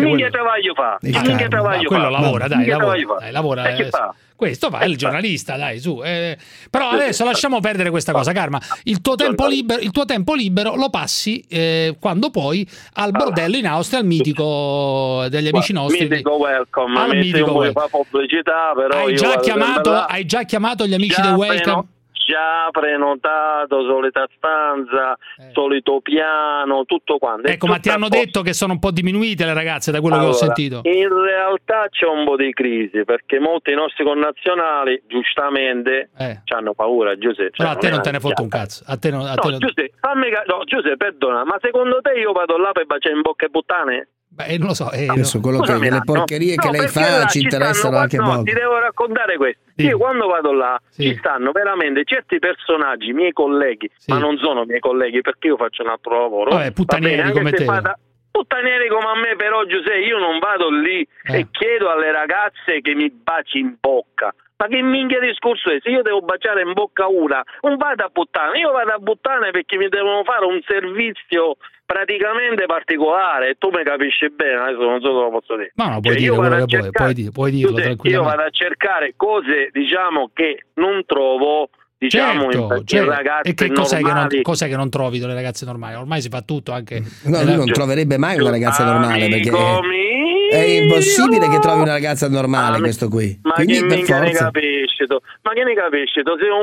Quello lavora, dai, lavora. E che fa? Questo fa il giornalista, dai, su. Però adesso lasciamo perdere questa cosa, Karma. Il tuo tempo libero lo passi quando puoi al bordello in Austria, al mitico degli amici nostri. Mitico welcome. Al mitico welcome. Pubblicità, però hai già chiamato gli amici del welcome? Già prenotato, solita stanza, solito piano, tutto quanto. Ecco, ma ti hanno detto che sono un po' diminuite le ragazze da quello che ho sentito? In realtà c'è un po' di crisi perché molti nostri connazionali giustamente hanno paura, Giuseppe. Però a te non te ne fotte un cazzo. Giuseppe, Giuseppe, perdona, ma secondo te io vado là per baciare in bocca e puttane? Beh, non lo so. Adesso quello che le porcherie che lei fa ci interessano anche poco. Ti devo raccontare questo. Io quando vado là ci stanno veramente certi personaggi, miei colleghi, ma non sono miei colleghi perché io faccio un altro lavoro. Vabbè, puttanieri come te. Puttanieri come a me, però Giuseppe, io non vado lì e chiedo alle ragazze che mi baci in bocca. Ma che minchia discorso è? Se io devo baciare in bocca una, non vado a puttane, io vado a puttane perché mi devono fare un servizio praticamente particolare, tu mi capisci bene, adesso non so come lo posso dire. No, puoi dire quello che puoi dirlo tranquillamente. Io vado a cercare cose, diciamo, che non trovo, diciamo, in ragazze e che normali. Cos'è che non trovi delle ragazze normali? Ormai si fa tutto anche. No, lui non troverebbe mai una ragazza normale perché è impossibile che trovi una ragazza normale questo qui. Ma quindi che per mica ne forza. capisci tu? Ma che ne capisci tu? Se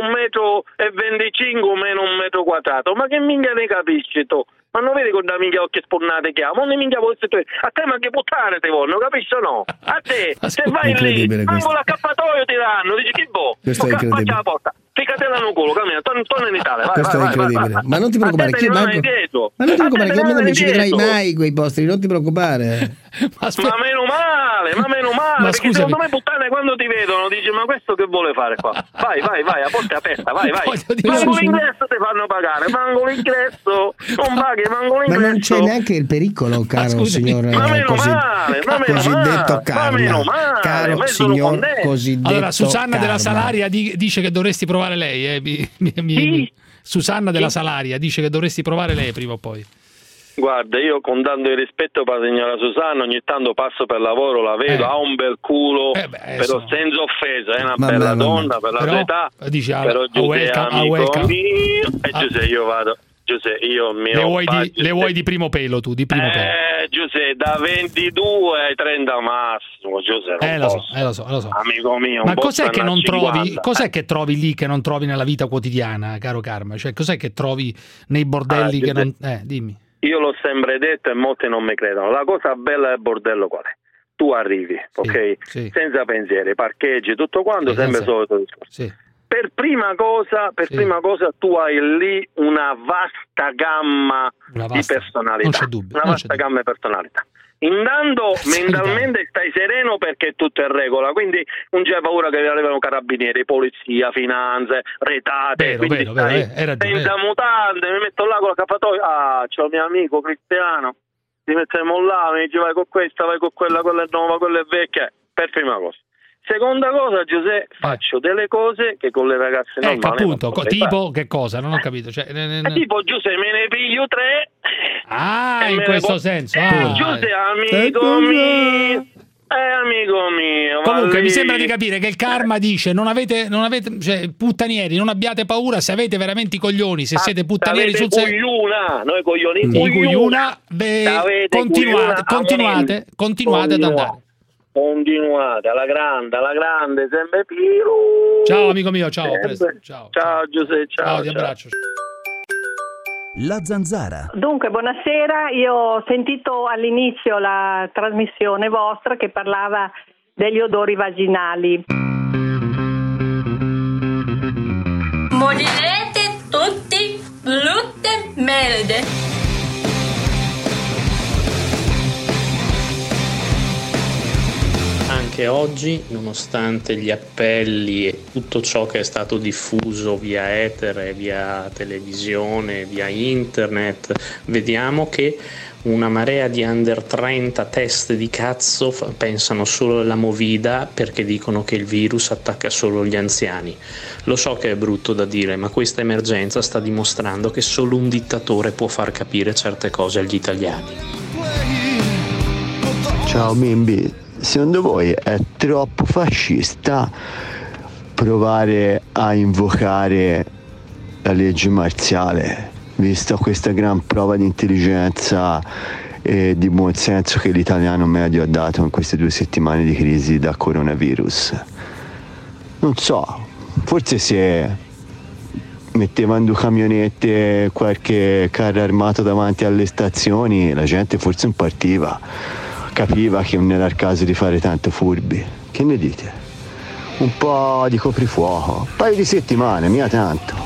1,25 m meno 1 metro quadrato, ma che minchia ne capisci tu? Ma non vedi con la minchia occhi sponnate che ha? Ma ne minchia voi a te ma che puttane te vogliono, capisci o no? A te, se vai lì, manco l'accappatoio ti danno, dici che boh, questo è incredibile. La porta, ficatela nel culo, cammina, torna in Italia, vai, questo è incredibile. Vai. Ma non ti preoccupare, ma non ti preoccupare che almeno non ci vedrai mai quei posti, non ti preoccupare. Ma meno male, ma perché secondo me puttane quando ti vedono dici ma questo che vuole fare qua? Vai, a porta aperta, vai. Manco l'ingresso ti fanno pagare, manco l'ingresso, non paghi, manco l'ingresso. Ma non c'è neanche il pericolo, caro signor cosiddetto karma. Caro signor cosiddetto. Allora, Susanna della Salaria dice che dovresti provare lei. Susanna della Salaria dice che dovresti provare lei prima o poi. Guarda, io con tanto di rispetto per la signora Susanna ogni tanto passo per lavoro, la vedo, ha un bel culo, però senza offesa, è una bella donna per la sua età, però Giuseppe amico mio, e Giuseppe io vado Giuseppe, io le vuoi di primo pelo tu, di primo pelo. Giuseppe, da 22 ai 30 massimo, Giuseppe, lo so. Amico mio, ma cos'è che non trovi? Cos'è che trovi lì che non trovi nella vita quotidiana, caro Karma? Cioè, cos'è che trovi nei bordelli che non dimmi. Io l'ho sempre detto e molti non mi credono. La cosa bella del bordello qual è? Tu arrivi, ok? Sì. Senza pensieri, parcheggi, tutto quanto, sempre il solito discorso. Sì. Per prima cosa tu hai lì una vasta gamma di personalità. Non c'è dubbio. Una vasta gamma di personalità. Intanto mentalmente stai sereno perché tutto è in regola, quindi non c'è paura che arrivano carabinieri, polizia, finanze, retate, quindi stai senza mutande, mi metto là con l'accappatoio, c'ho il mio amico Cristiano, ti mettiamo là, mi dice vai con questa, vai con quella è nuova, quella è vecchia, per prima cosa. Seconda cosa, Giuseppe, faccio delle cose che con le ragazze normali appunto, tipo che cosa? Non ho capito. Cioè, tipo Giuseppe, me ne piglio 3. In questo senso. Giuseppe, amico mio. Amico mio. Comunque mi sembra di capire che il Karma dice non avete cioè, puttanieri, non abbiate paura se avete veramente i coglioni, se siete puttanieri sul serio. Noi coglioni continuate ad andare. Continuate alla grande, sempre più. Ciao amico mio, ciao. Ciao Giuseppe, ciao. Ti abbraccio. La Zanzara. Dunque, buonasera. Io ho sentito all'inizio la trasmissione vostra che parlava degli odori vaginali. Morirete tutti brutte merde. Anche oggi, nonostante gli appelli e tutto ciò che è stato diffuso via etere, via televisione, via internet, vediamo che una marea di under 30 teste di cazzo pensano solo alla movida perché dicono che il virus attacca solo gli anziani. Lo so che è brutto da dire, ma questa emergenza sta dimostrando che solo un dittatore può far capire certe cose agli italiani. Ciao bimbi. Secondo voi è troppo fascista provare a invocare la legge marziale, vista questa gran prova di intelligenza e di buonsenso che l'italiano medio ha dato in queste 2 settimane di crisi da coronavirus? Non so, forse se mettevano 2 camionette, qualche carro armato davanti alle stazioni, la gente forse non partiva. Capiva che non era il caso di fare tanto furbi. Che ne dite? Un po' di coprifuoco, un paio di settimane, mica tanto.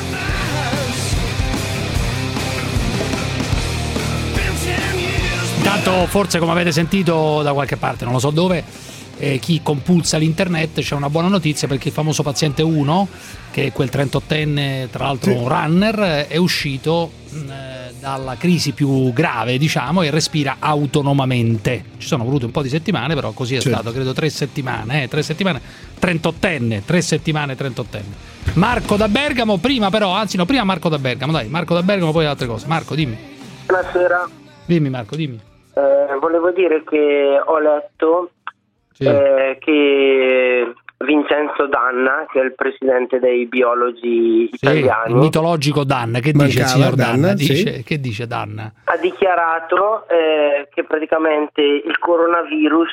Intanto forse, come avete sentito da qualche parte, non lo so dove, chi compulsa l'internet, c'è una buona notizia perché il famoso paziente 1, che è quel 38enne, tra l'altro un runner, è uscito dalla crisi più grave, diciamo, e respira autonomamente. Ci sono volute un po' di settimane, però così è stato, credo 3 settimane, 3 settimane, 38enne, 3 settimane 38enne. Marco da Bergamo, prima Marco da Bergamo, dai, Marco da Bergamo, poi altre cose. Marco, dimmi. Buonasera. Dimmi Marco, dimmi. Volevo dire che ho letto che Vincenzo Danna, che è il presidente dei biologi italiani, il mitologico Danna, che dice il signor Danna? Che dice Danna? Ha dichiarato che praticamente il coronavirus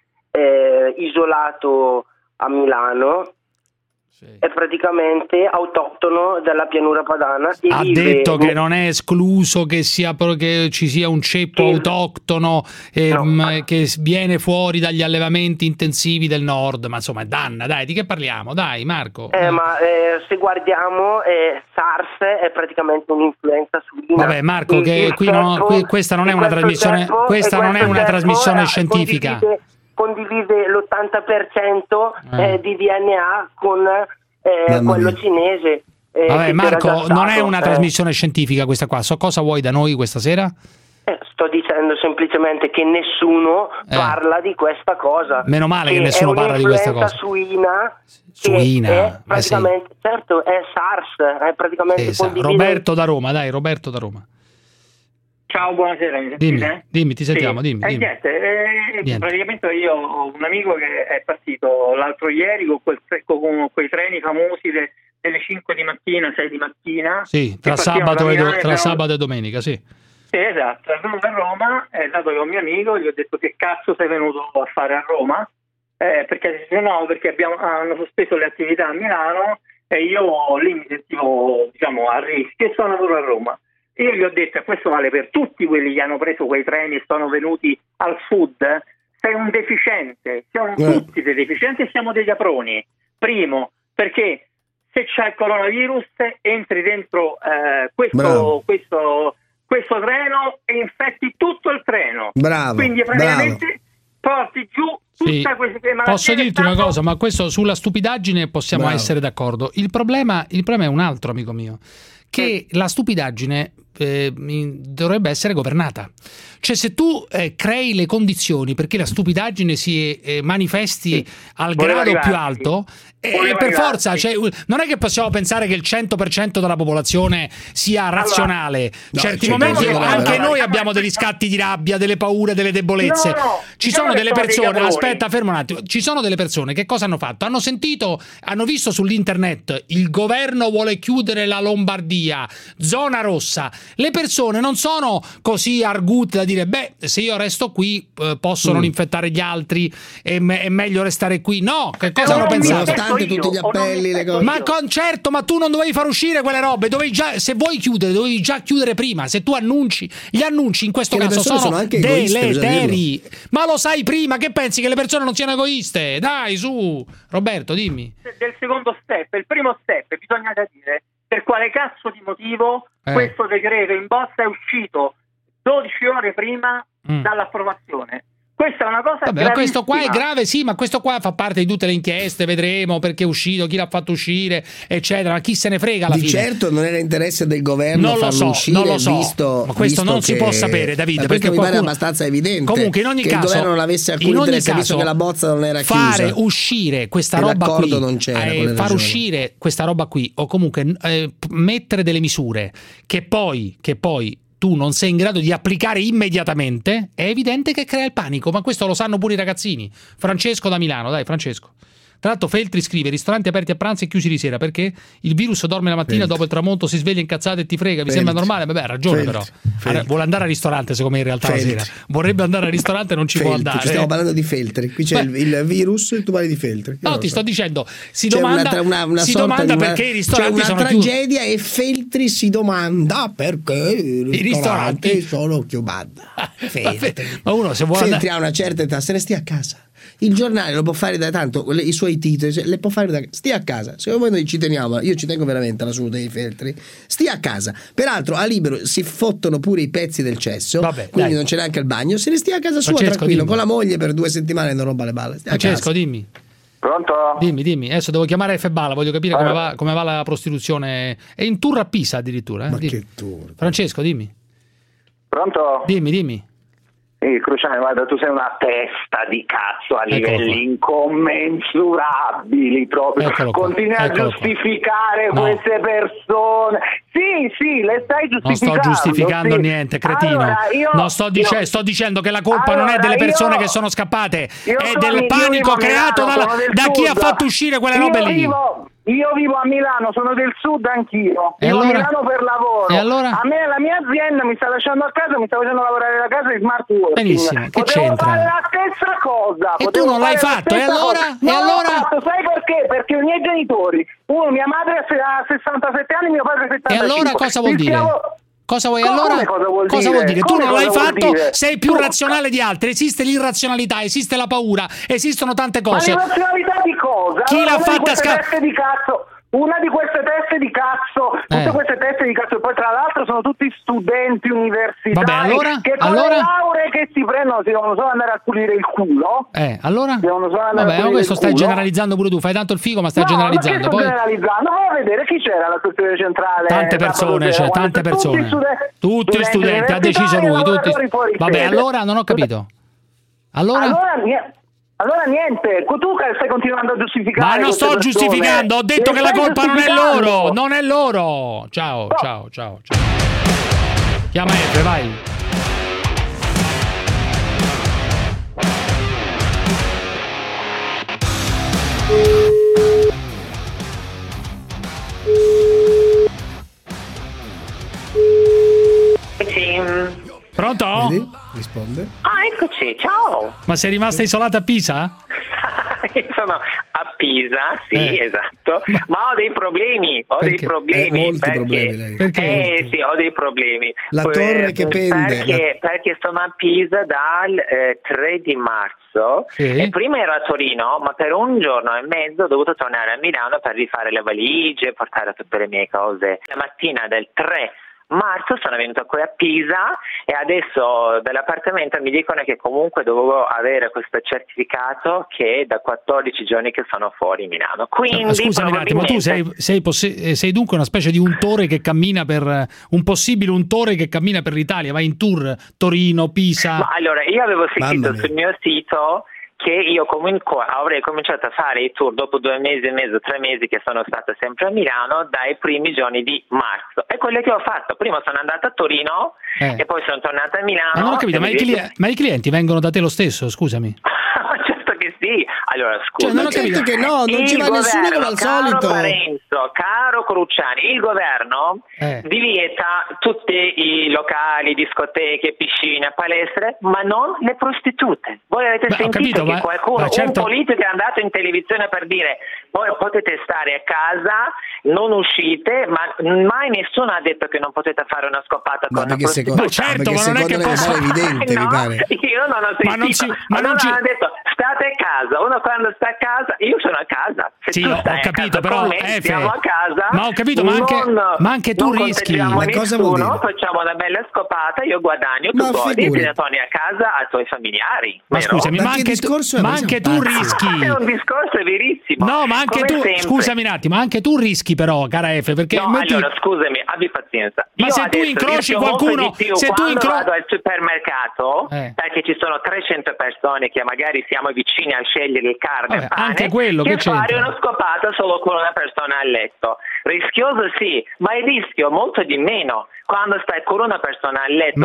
isolato a Milano è praticamente autoctono della pianura padana. Ha detto che non è escluso che ci sia un ceppo autoctono che viene fuori dagli allevamenti intensivi del nord, ma insomma Danna, dai, di che parliamo? Dai Marco. Ma se guardiamo SARS è praticamente un'influenza suina. Vabbè Marco, che questa non è una trasmissione, scientifica. Condivide l'80% di DNA con quello cinese. Vabbè Marco, non è una trasmissione scientifica questa qua. So cosa vuoi da noi questa sera? Sto dicendo semplicemente che nessuno parla di questa cosa. Meno male che nessuno parla di questa cosa. Suina è praticamente, certo, è SARS, è praticamente Roberto da Roma, dai, Roberto da Roma. Ciao, buonasera, mi sentite? Dimmi, ti sentiamo, dimmi. Niente. Praticamente io ho un amico che è partito l'altro ieri con quei treni famosi delle 5 di mattina, 6 di mattina. Sì, tra sabato e domenica, sì. Sì, esatto, sono a Roma, è andato con un mio amico, gli ho detto che cazzo sei venuto a fare a Roma? Perché hanno sospeso le attività a Milano e io lì mi sentivo, diciamo, a rischio e sono venuto a Roma. Io gli ho detto, e questo vale per tutti quelli che hanno preso quei treni e sono venuti al sud, sei un deficiente, siamo tutti dei deficienti e siamo dei caproni. Primo, perché se c'è il coronavirus entri dentro questo treno e infetti tutto il treno. Bravo. Quindi praticamente porti giù tutta questa malattia. Posso dirti una cosa, ma questo sulla stupidaggine possiamo essere d'accordo. Il problema è un altro, amico mio, che la stupidaggine dovrebbe essere governata. Cioè, se tu crei le condizioni perché la stupidaggine si manifesti al grado più alto, per forza, cioè, non è che possiamo pensare che il 100% della popolazione sia razionale. Certi momenti anche noi abbiamo degli scatti di rabbia, delle paure, delle debolezze. Ci sono delle persone, aspetta, fermo un attimo, ci sono delle persone che cosa hanno fatto? Hanno sentito, hanno visto sull'internet il governo vuole chiudere la Lombardia, zona rossa. Le persone non sono così argute da dire, beh, se io resto qui posso non infettare gli altri, è meglio restare qui. No, che cosa hanno pensato? Nonostante tutti gli appelli, le cose. Ma certo, ma tu non dovevi far uscire quelle robe, se vuoi chiudere, dovevi già chiudere prima. Se tu gli annunci in questo caso sono anche deleteri. Ma lo sai prima, che pensi che le persone non siano egoiste? Dai, su, Roberto, dimmi. Del secondo step, il primo step, bisogna capire per quale cazzo di motivo questo decreto in bozza è uscito 12 ore prima dall'approvazione. Questa è una cosa ma questo qua è grave, sì, ma questo qua fa parte di tutte le inchieste, vedremo perché è uscito, chi l'ha fatto uscire, eccetera. Ma chi se ne frega alla fine. Certo non era interesse del governo farlo uscire, non lo so, visto, ma questo non si può sapere, Davide, perché mi pare abbastanza evidente. Comunque in ogni che caso il governo non avesse alcun interesse, visto che la bozza non era chiusa. Fare uscire questa roba qui, non c'era, far uscire questa roba qui, o comunque mettere delle misure che poi tu non sei in grado di applicare immediatamente, è evidente che crea il panico, ma questo lo sanno pure i ragazzini. Francesco da Milano, dai Francesco. Tra l'altro Feltri scrive, ristoranti aperti a pranzo e chiusi di sera, perché il virus dorme la mattina, dopo il tramonto si sveglia incazzato e ti frega, vi sembra normale? Vabbè, ha ragione però. Vuole andare al ristorante secondo me in realtà la sera. Vorrebbe andare al ristorante e non ci può andare. Stiamo parlando di Feltri, qui c'è il virus e tu parli di Feltri. No, ti sto dicendo, si domanda perché i ristoranti sono chiusi. C'è una tragedia e Feltri si domanda perché i ristoranti sono chiusi. Ma uno se vuole Feltri ha una certa età, se ne stia a casa. Il giornale lo può fare da tanto, i suoi titoli le può fare da stia a casa. Secondo noi ci teniamo, io ci tengo veramente alla salute dei Feltri. Stia a casa. Peraltro a Libero si fottono pure i pezzi del cesso, quindi non c'è neanche il bagno. Se ne stia a casa sua tranquillo, con la moglie per 2 settimane e non rompa le balle. Francesco, dimmi. Pronto? Dimmi. Adesso devo chiamare Febala, voglio capire come va la prostituzione. È in tour a Pisa addirittura. Ma che tour? Francesco, dimmi. Pronto? Dimmi. Cruciani, guarda, tu sei una testa di cazzo a livelli incommensurabili proprio. Continui a giustificare queste persone. Sì, le stai giustificando. Non sto giustificando niente, cretino. Allora, sto dicendo che la colpa non è delle persone che sono scappate, è del panico creato da chi ha fatto uscire quelle robe lì. Io vivo a Milano, sono del sud anch'io. Vivo a Milano per lavoro. E allora? A me la mia azienda mi sta lasciando a casa, mi sta facendo lavorare da casa in smart working. Benissimo, che Potevo c'entra? fare la stessa cosa. E tu non l'hai fatto, e allora? Non l'ho fatto, sai perché? Perché i miei genitori, mia madre ha 67 anni, mio padre ha 75. E allora cosa vuol dire? Cosa vuoi allora? Cosa vuol dire? Tu non l'hai fatto, sei più razionale di altri. Esiste l'irrazionalità, esiste la paura, esistono tante cose. Ma l'irrazionalità di cosa? Chi l'ha fatta Una di queste teste di cazzo, tutte queste teste di cazzo, e poi tra l'altro sono tutti studenti universitari che con le lauree che si prendono si devono solo andare a pulire il culo. Allora? Questo stai generalizzando pure tu, fai tanto il figo ma stai generalizzando. Poi generalizzando, vai a vedere chi c'era alla sezione centrale. Tante persone. Tutti gli studenti, ha deciso lui. Vabbè, allora non ho capito. Allora niente, tu stai continuando a giustificare. Ma non sto giustificando, ho detto che la colpa non è loro. Ciao. Chiama F, vai. risponde. Ah, eccoci, ciao. Ma sei rimasta isolata a Pisa? Sono a Pisa, sì, esatto. Ma ho dei problemi, molti problemi lei. Perché? Sì, ho dei problemi. La torre che pende. Perché sono a Pisa dal 3 di marzo e prima ero a Torino, ma per un giorno e mezzo ho dovuto tornare a Milano per rifare le valigie, portare tutte le mie cose. La mattina del 3 marzo sono venuta qui a Pisa e adesso dall'appartamento mi dicono che comunque dovevo avere questo certificato che è da 14 giorni che sono fuori Milano. Quindi scusami un attimo, tu sei dunque una specie di untore che cammina per un possibile untore che cammina per l'Italia, vai in tour Torino, Pisa. Ma allora io avevo sentito sul mio sito che io comunque avrei cominciato a fare i tour dopo 2 mesi e mezzo, 3 mesi che sono stata sempre a Milano dai primi giorni di marzo. E quello che ho fatto, prima sono andata a Torino e poi sono tornata a Milano. Ma non ho capito, ma i clienti vengono da te lo stesso, scusami? Certo che sì. Allora scusa, non ho capito che no, non ci va nessuno come al solito. Parenzo, caro Cruciani, il governo vieta tutti i locali, discoteche, piscine, palestre, ma non le prostitute. Voi avete sentito che qualcuno, un politico è andato in televisione per dire voi potete stare a casa, non uscite, ma mai nessuno ha detto che non potete fare una scopata con una prostituta. Ma certo, ma non è che posso... evidente, mi pare. Io non ho sentito. Ma non hanno detto state a casa. Uno quando sta a casa, io sono a casa. Se sì, tu ho stai capito, a casa però con me, stiamo a casa. Ma ho capito, ma anche tu rischi. Ma cosa vuol dire? Facciamo una bella scopata, io guadagno, tu godi, te ne torni a casa ai tuoi familiari. Ma scusami, ma anche tu rischi. È un discorso verissimo. No, ma anche tu, scusami un attimo, anche tu rischi però, cara Efe, perché allora scusami, abbi pazienza. Ma se tu incroci qualcuno, se tu vado al supermercato, perché ci sono 300 persone che magari siamo vicini a scegliere il carne e pane, anche quello che fare una scopata solo con una persona a letto. Rischioso sì, ma il rischio molto di meno quando stai con una persona a letto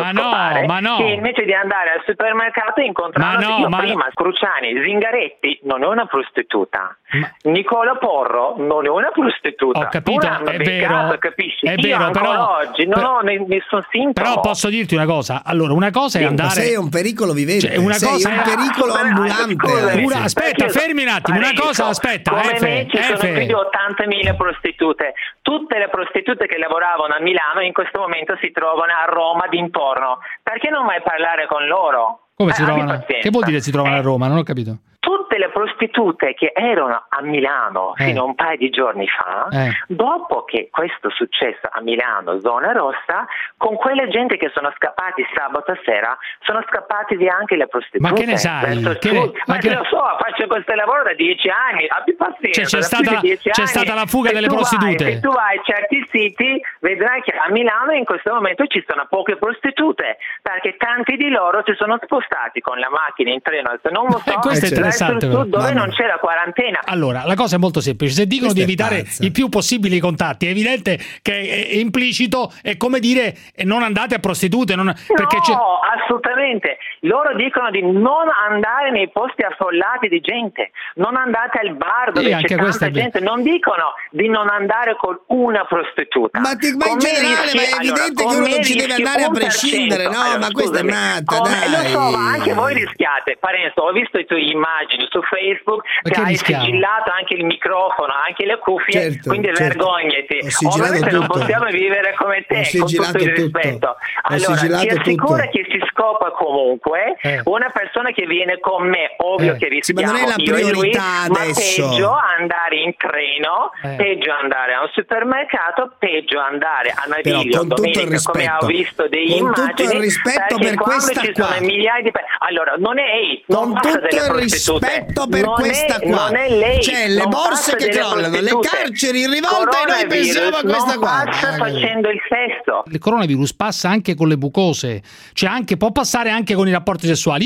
che invece di andare al supermercato incontrare prima Cruciani, Zingaretti non è una prostituta, Nicola Porro non è una prostituta. Ho capito, è vero, capisci? È vero, però oggi non ho nessun sintomo. Però posso dirti una cosa, allora una cosa è andare... Sei un pericolo vivente, sei un pericolo ambulante. Aspetta, fermi un attimo, una cosa, aspetta. Come me ci sono più di 80.000 prostitute, tutte le prostitute che lavoravano a Milano in questo momento si trovano a Roma d'intorno. Perché non mai parlare con loro? Come si trovano? Che vuol dire si trovano a Roma? Non ho capito. Tutte le prostitute che erano a Milano fino a un paio di giorni fa, dopo che questo è successo a Milano, zona rossa, con quelle gente che sono scappati sabato sera, sono scappati via anche le prostitute. Ma che ne sai? Lo so, faccio questo lavoro da 10 anni, abbi pazienza. C'è stata la fuga delle prostitute. Se tu vai a certi siti, vedrai che a Milano in questo momento ci sono poche prostitute, perché tanti di loro si sono spostati con la macchina in treno, se non lo so, questo è interessante, dove non c'è la quarantena. Allora, la cosa è molto semplice, se dicono di evitare i più possibili contatti, è evidente che è implicito, è come dire non andate a prostitute, perché no, assolutamente. Loro dicono di non andare nei posti affollati di gente, non andate al bar dove c'è tanta gente, non dicono di non andare con una prostituta. Ma in generale, ma è evidente che uno non ci deve andare a prescindere, no? Allora, ma questa è nata, dai. Lo so, ma anche voi rischiate. Parenzo, ho visto le tue immagini su Facebook che hai sigillato anche il microfono, anche le cuffie, quindi vergognati. Ovviamente non possiamo vivere come te, con tutto il rispetto. Allora, ti assicuro che si scopa comunque una persona che viene con me, ovvio che rischiamo ma non è la priorità adesso. Ma peggio andare in treno, peggio andare a un supermercato, peggio andare a Naviglio domenica, come ho visto delle immagini, con tutto il rispetto per questa ci sono migliaia di allora non è hate, non con tutto il rispetto per questa qua, non è lei, cioè le borse che crollano, le carceri in rivolta e noi pensiamo a questa qua. Passa facendo il sesso. Il coronavirus passa anche con le bucose, cioè può passare anche con i rapporti sessuali.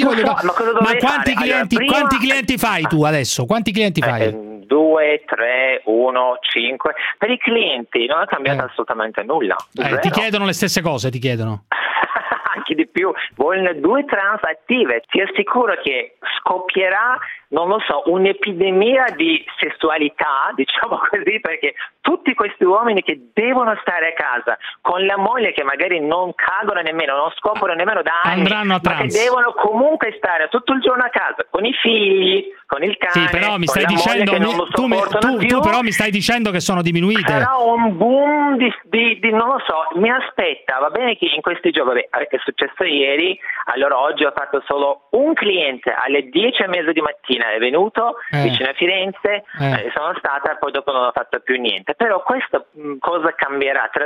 Ma quanti clienti fai tu adesso? Quanti clienti fai? 2, 3, 1, 5. Per i clienti non è cambiato assolutamente nulla. Ti chiedono le stesse cose, ti chiedono. Anche di più, vogliono 2 trans attive. Ti assicuro che scoppierà, non lo so, un'epidemia di sessualità, diciamo così, perché tutti questi uomini che devono stare a casa con la moglie che magari non cagano nemmeno, non scoprono nemmeno da anni, andranno a ma che devono comunque stare tutto il giorno a casa con i figli, con il cane. Sì, però mi stai con la dicendo moglie che non lo sopportano più. tu però mi stai dicendo che sono diminuite. Sarà un boom di non lo so, mi aspetta, va bene che in questi giorni, è successo ieri, allora oggi ho fatto solo un cliente alle 10:30 di mattina, è venuto vicino a Firenze, sono stata, poi dopo non ho fatto più niente, però questa cosa cambierà tra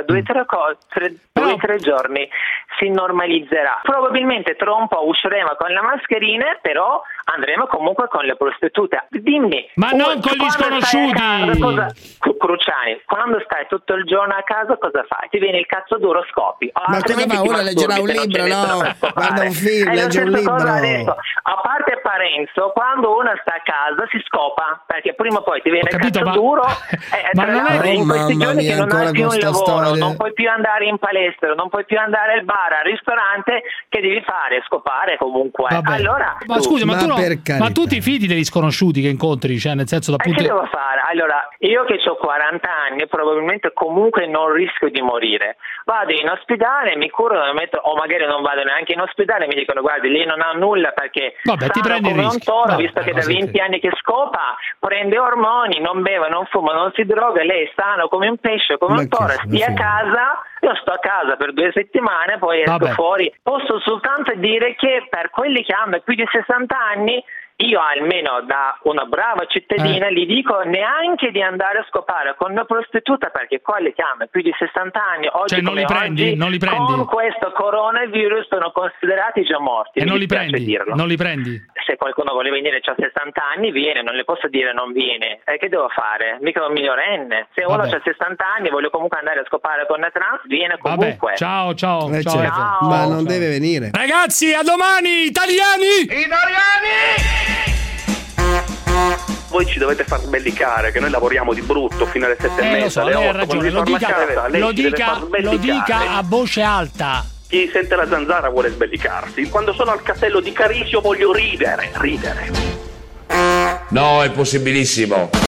2-3 giorni, si normalizzerà, probabilmente tra un po' usciremo con le mascherine, però andremo comunque con le prostitute. Dimmi, ma non con gli sconosciuti. Cruciani, quando stai tutto il giorno a casa cosa fai? Ti viene il cazzo duro, scopi. Ma cosa fa? Uno leggerà un libro, no? Guarda un film, legge un libro. Adesso, a parte Parenzo, quando uno sta a casa si scopa, perché prima o poi ti viene il cazzo duro. Ma non è in questi giorni che non hai più un lavoro, non puoi più andare in palestra, non puoi più andare al bar, al ristorante, che devi fare? Scopare comunque. Allora, ma scusa, ma tu ti fidi degli sconosciuti che incontri? Cioè, nel senso, che devo fare? Allora, io che ho 40 anni, probabilmente comunque non rischio di morire. Vado in ospedale, mi curo, o magari non vado neanche in ospedale, mi dicono guardi, lei non ha nulla perché ti prendi come un toro, visto che da 20 anni che scopa, prende ormoni, non beve, non fuma, non si droga, lei è sano come un pesce, come un toro, stia a casa. Io sto a casa per 2 settimane, poi esco fuori. Posso soltanto dire che per quelli che hanno più di 60 anni, io almeno da una brava cittadina gli dico neanche di andare a scopare con una prostituta, perché quelli che hanno più di 60 anni oggi, non li prendi? Con questo coronavirus sono considerati già morti. E non li prendi? Se qualcuno vuole venire, c'ha 60 anni, viene, non le posso dire non viene. Che devo fare? Mica un minorenne. Se uno ha 60 anni e vuole comunque andare a scopare con una trans, viene comunque. Ciao. Ma non deve venire. Ragazzi, a domani, italiani! Voi ci dovete far sbellicare che noi lavoriamo di brutto fino alle 7:30, alle 8. Ha ragione, lo dica a voce alta. Chi sente la zanzara vuole sbellicarsi. Quando sono al castello di Carisio voglio ridere. No, è possibilissimo.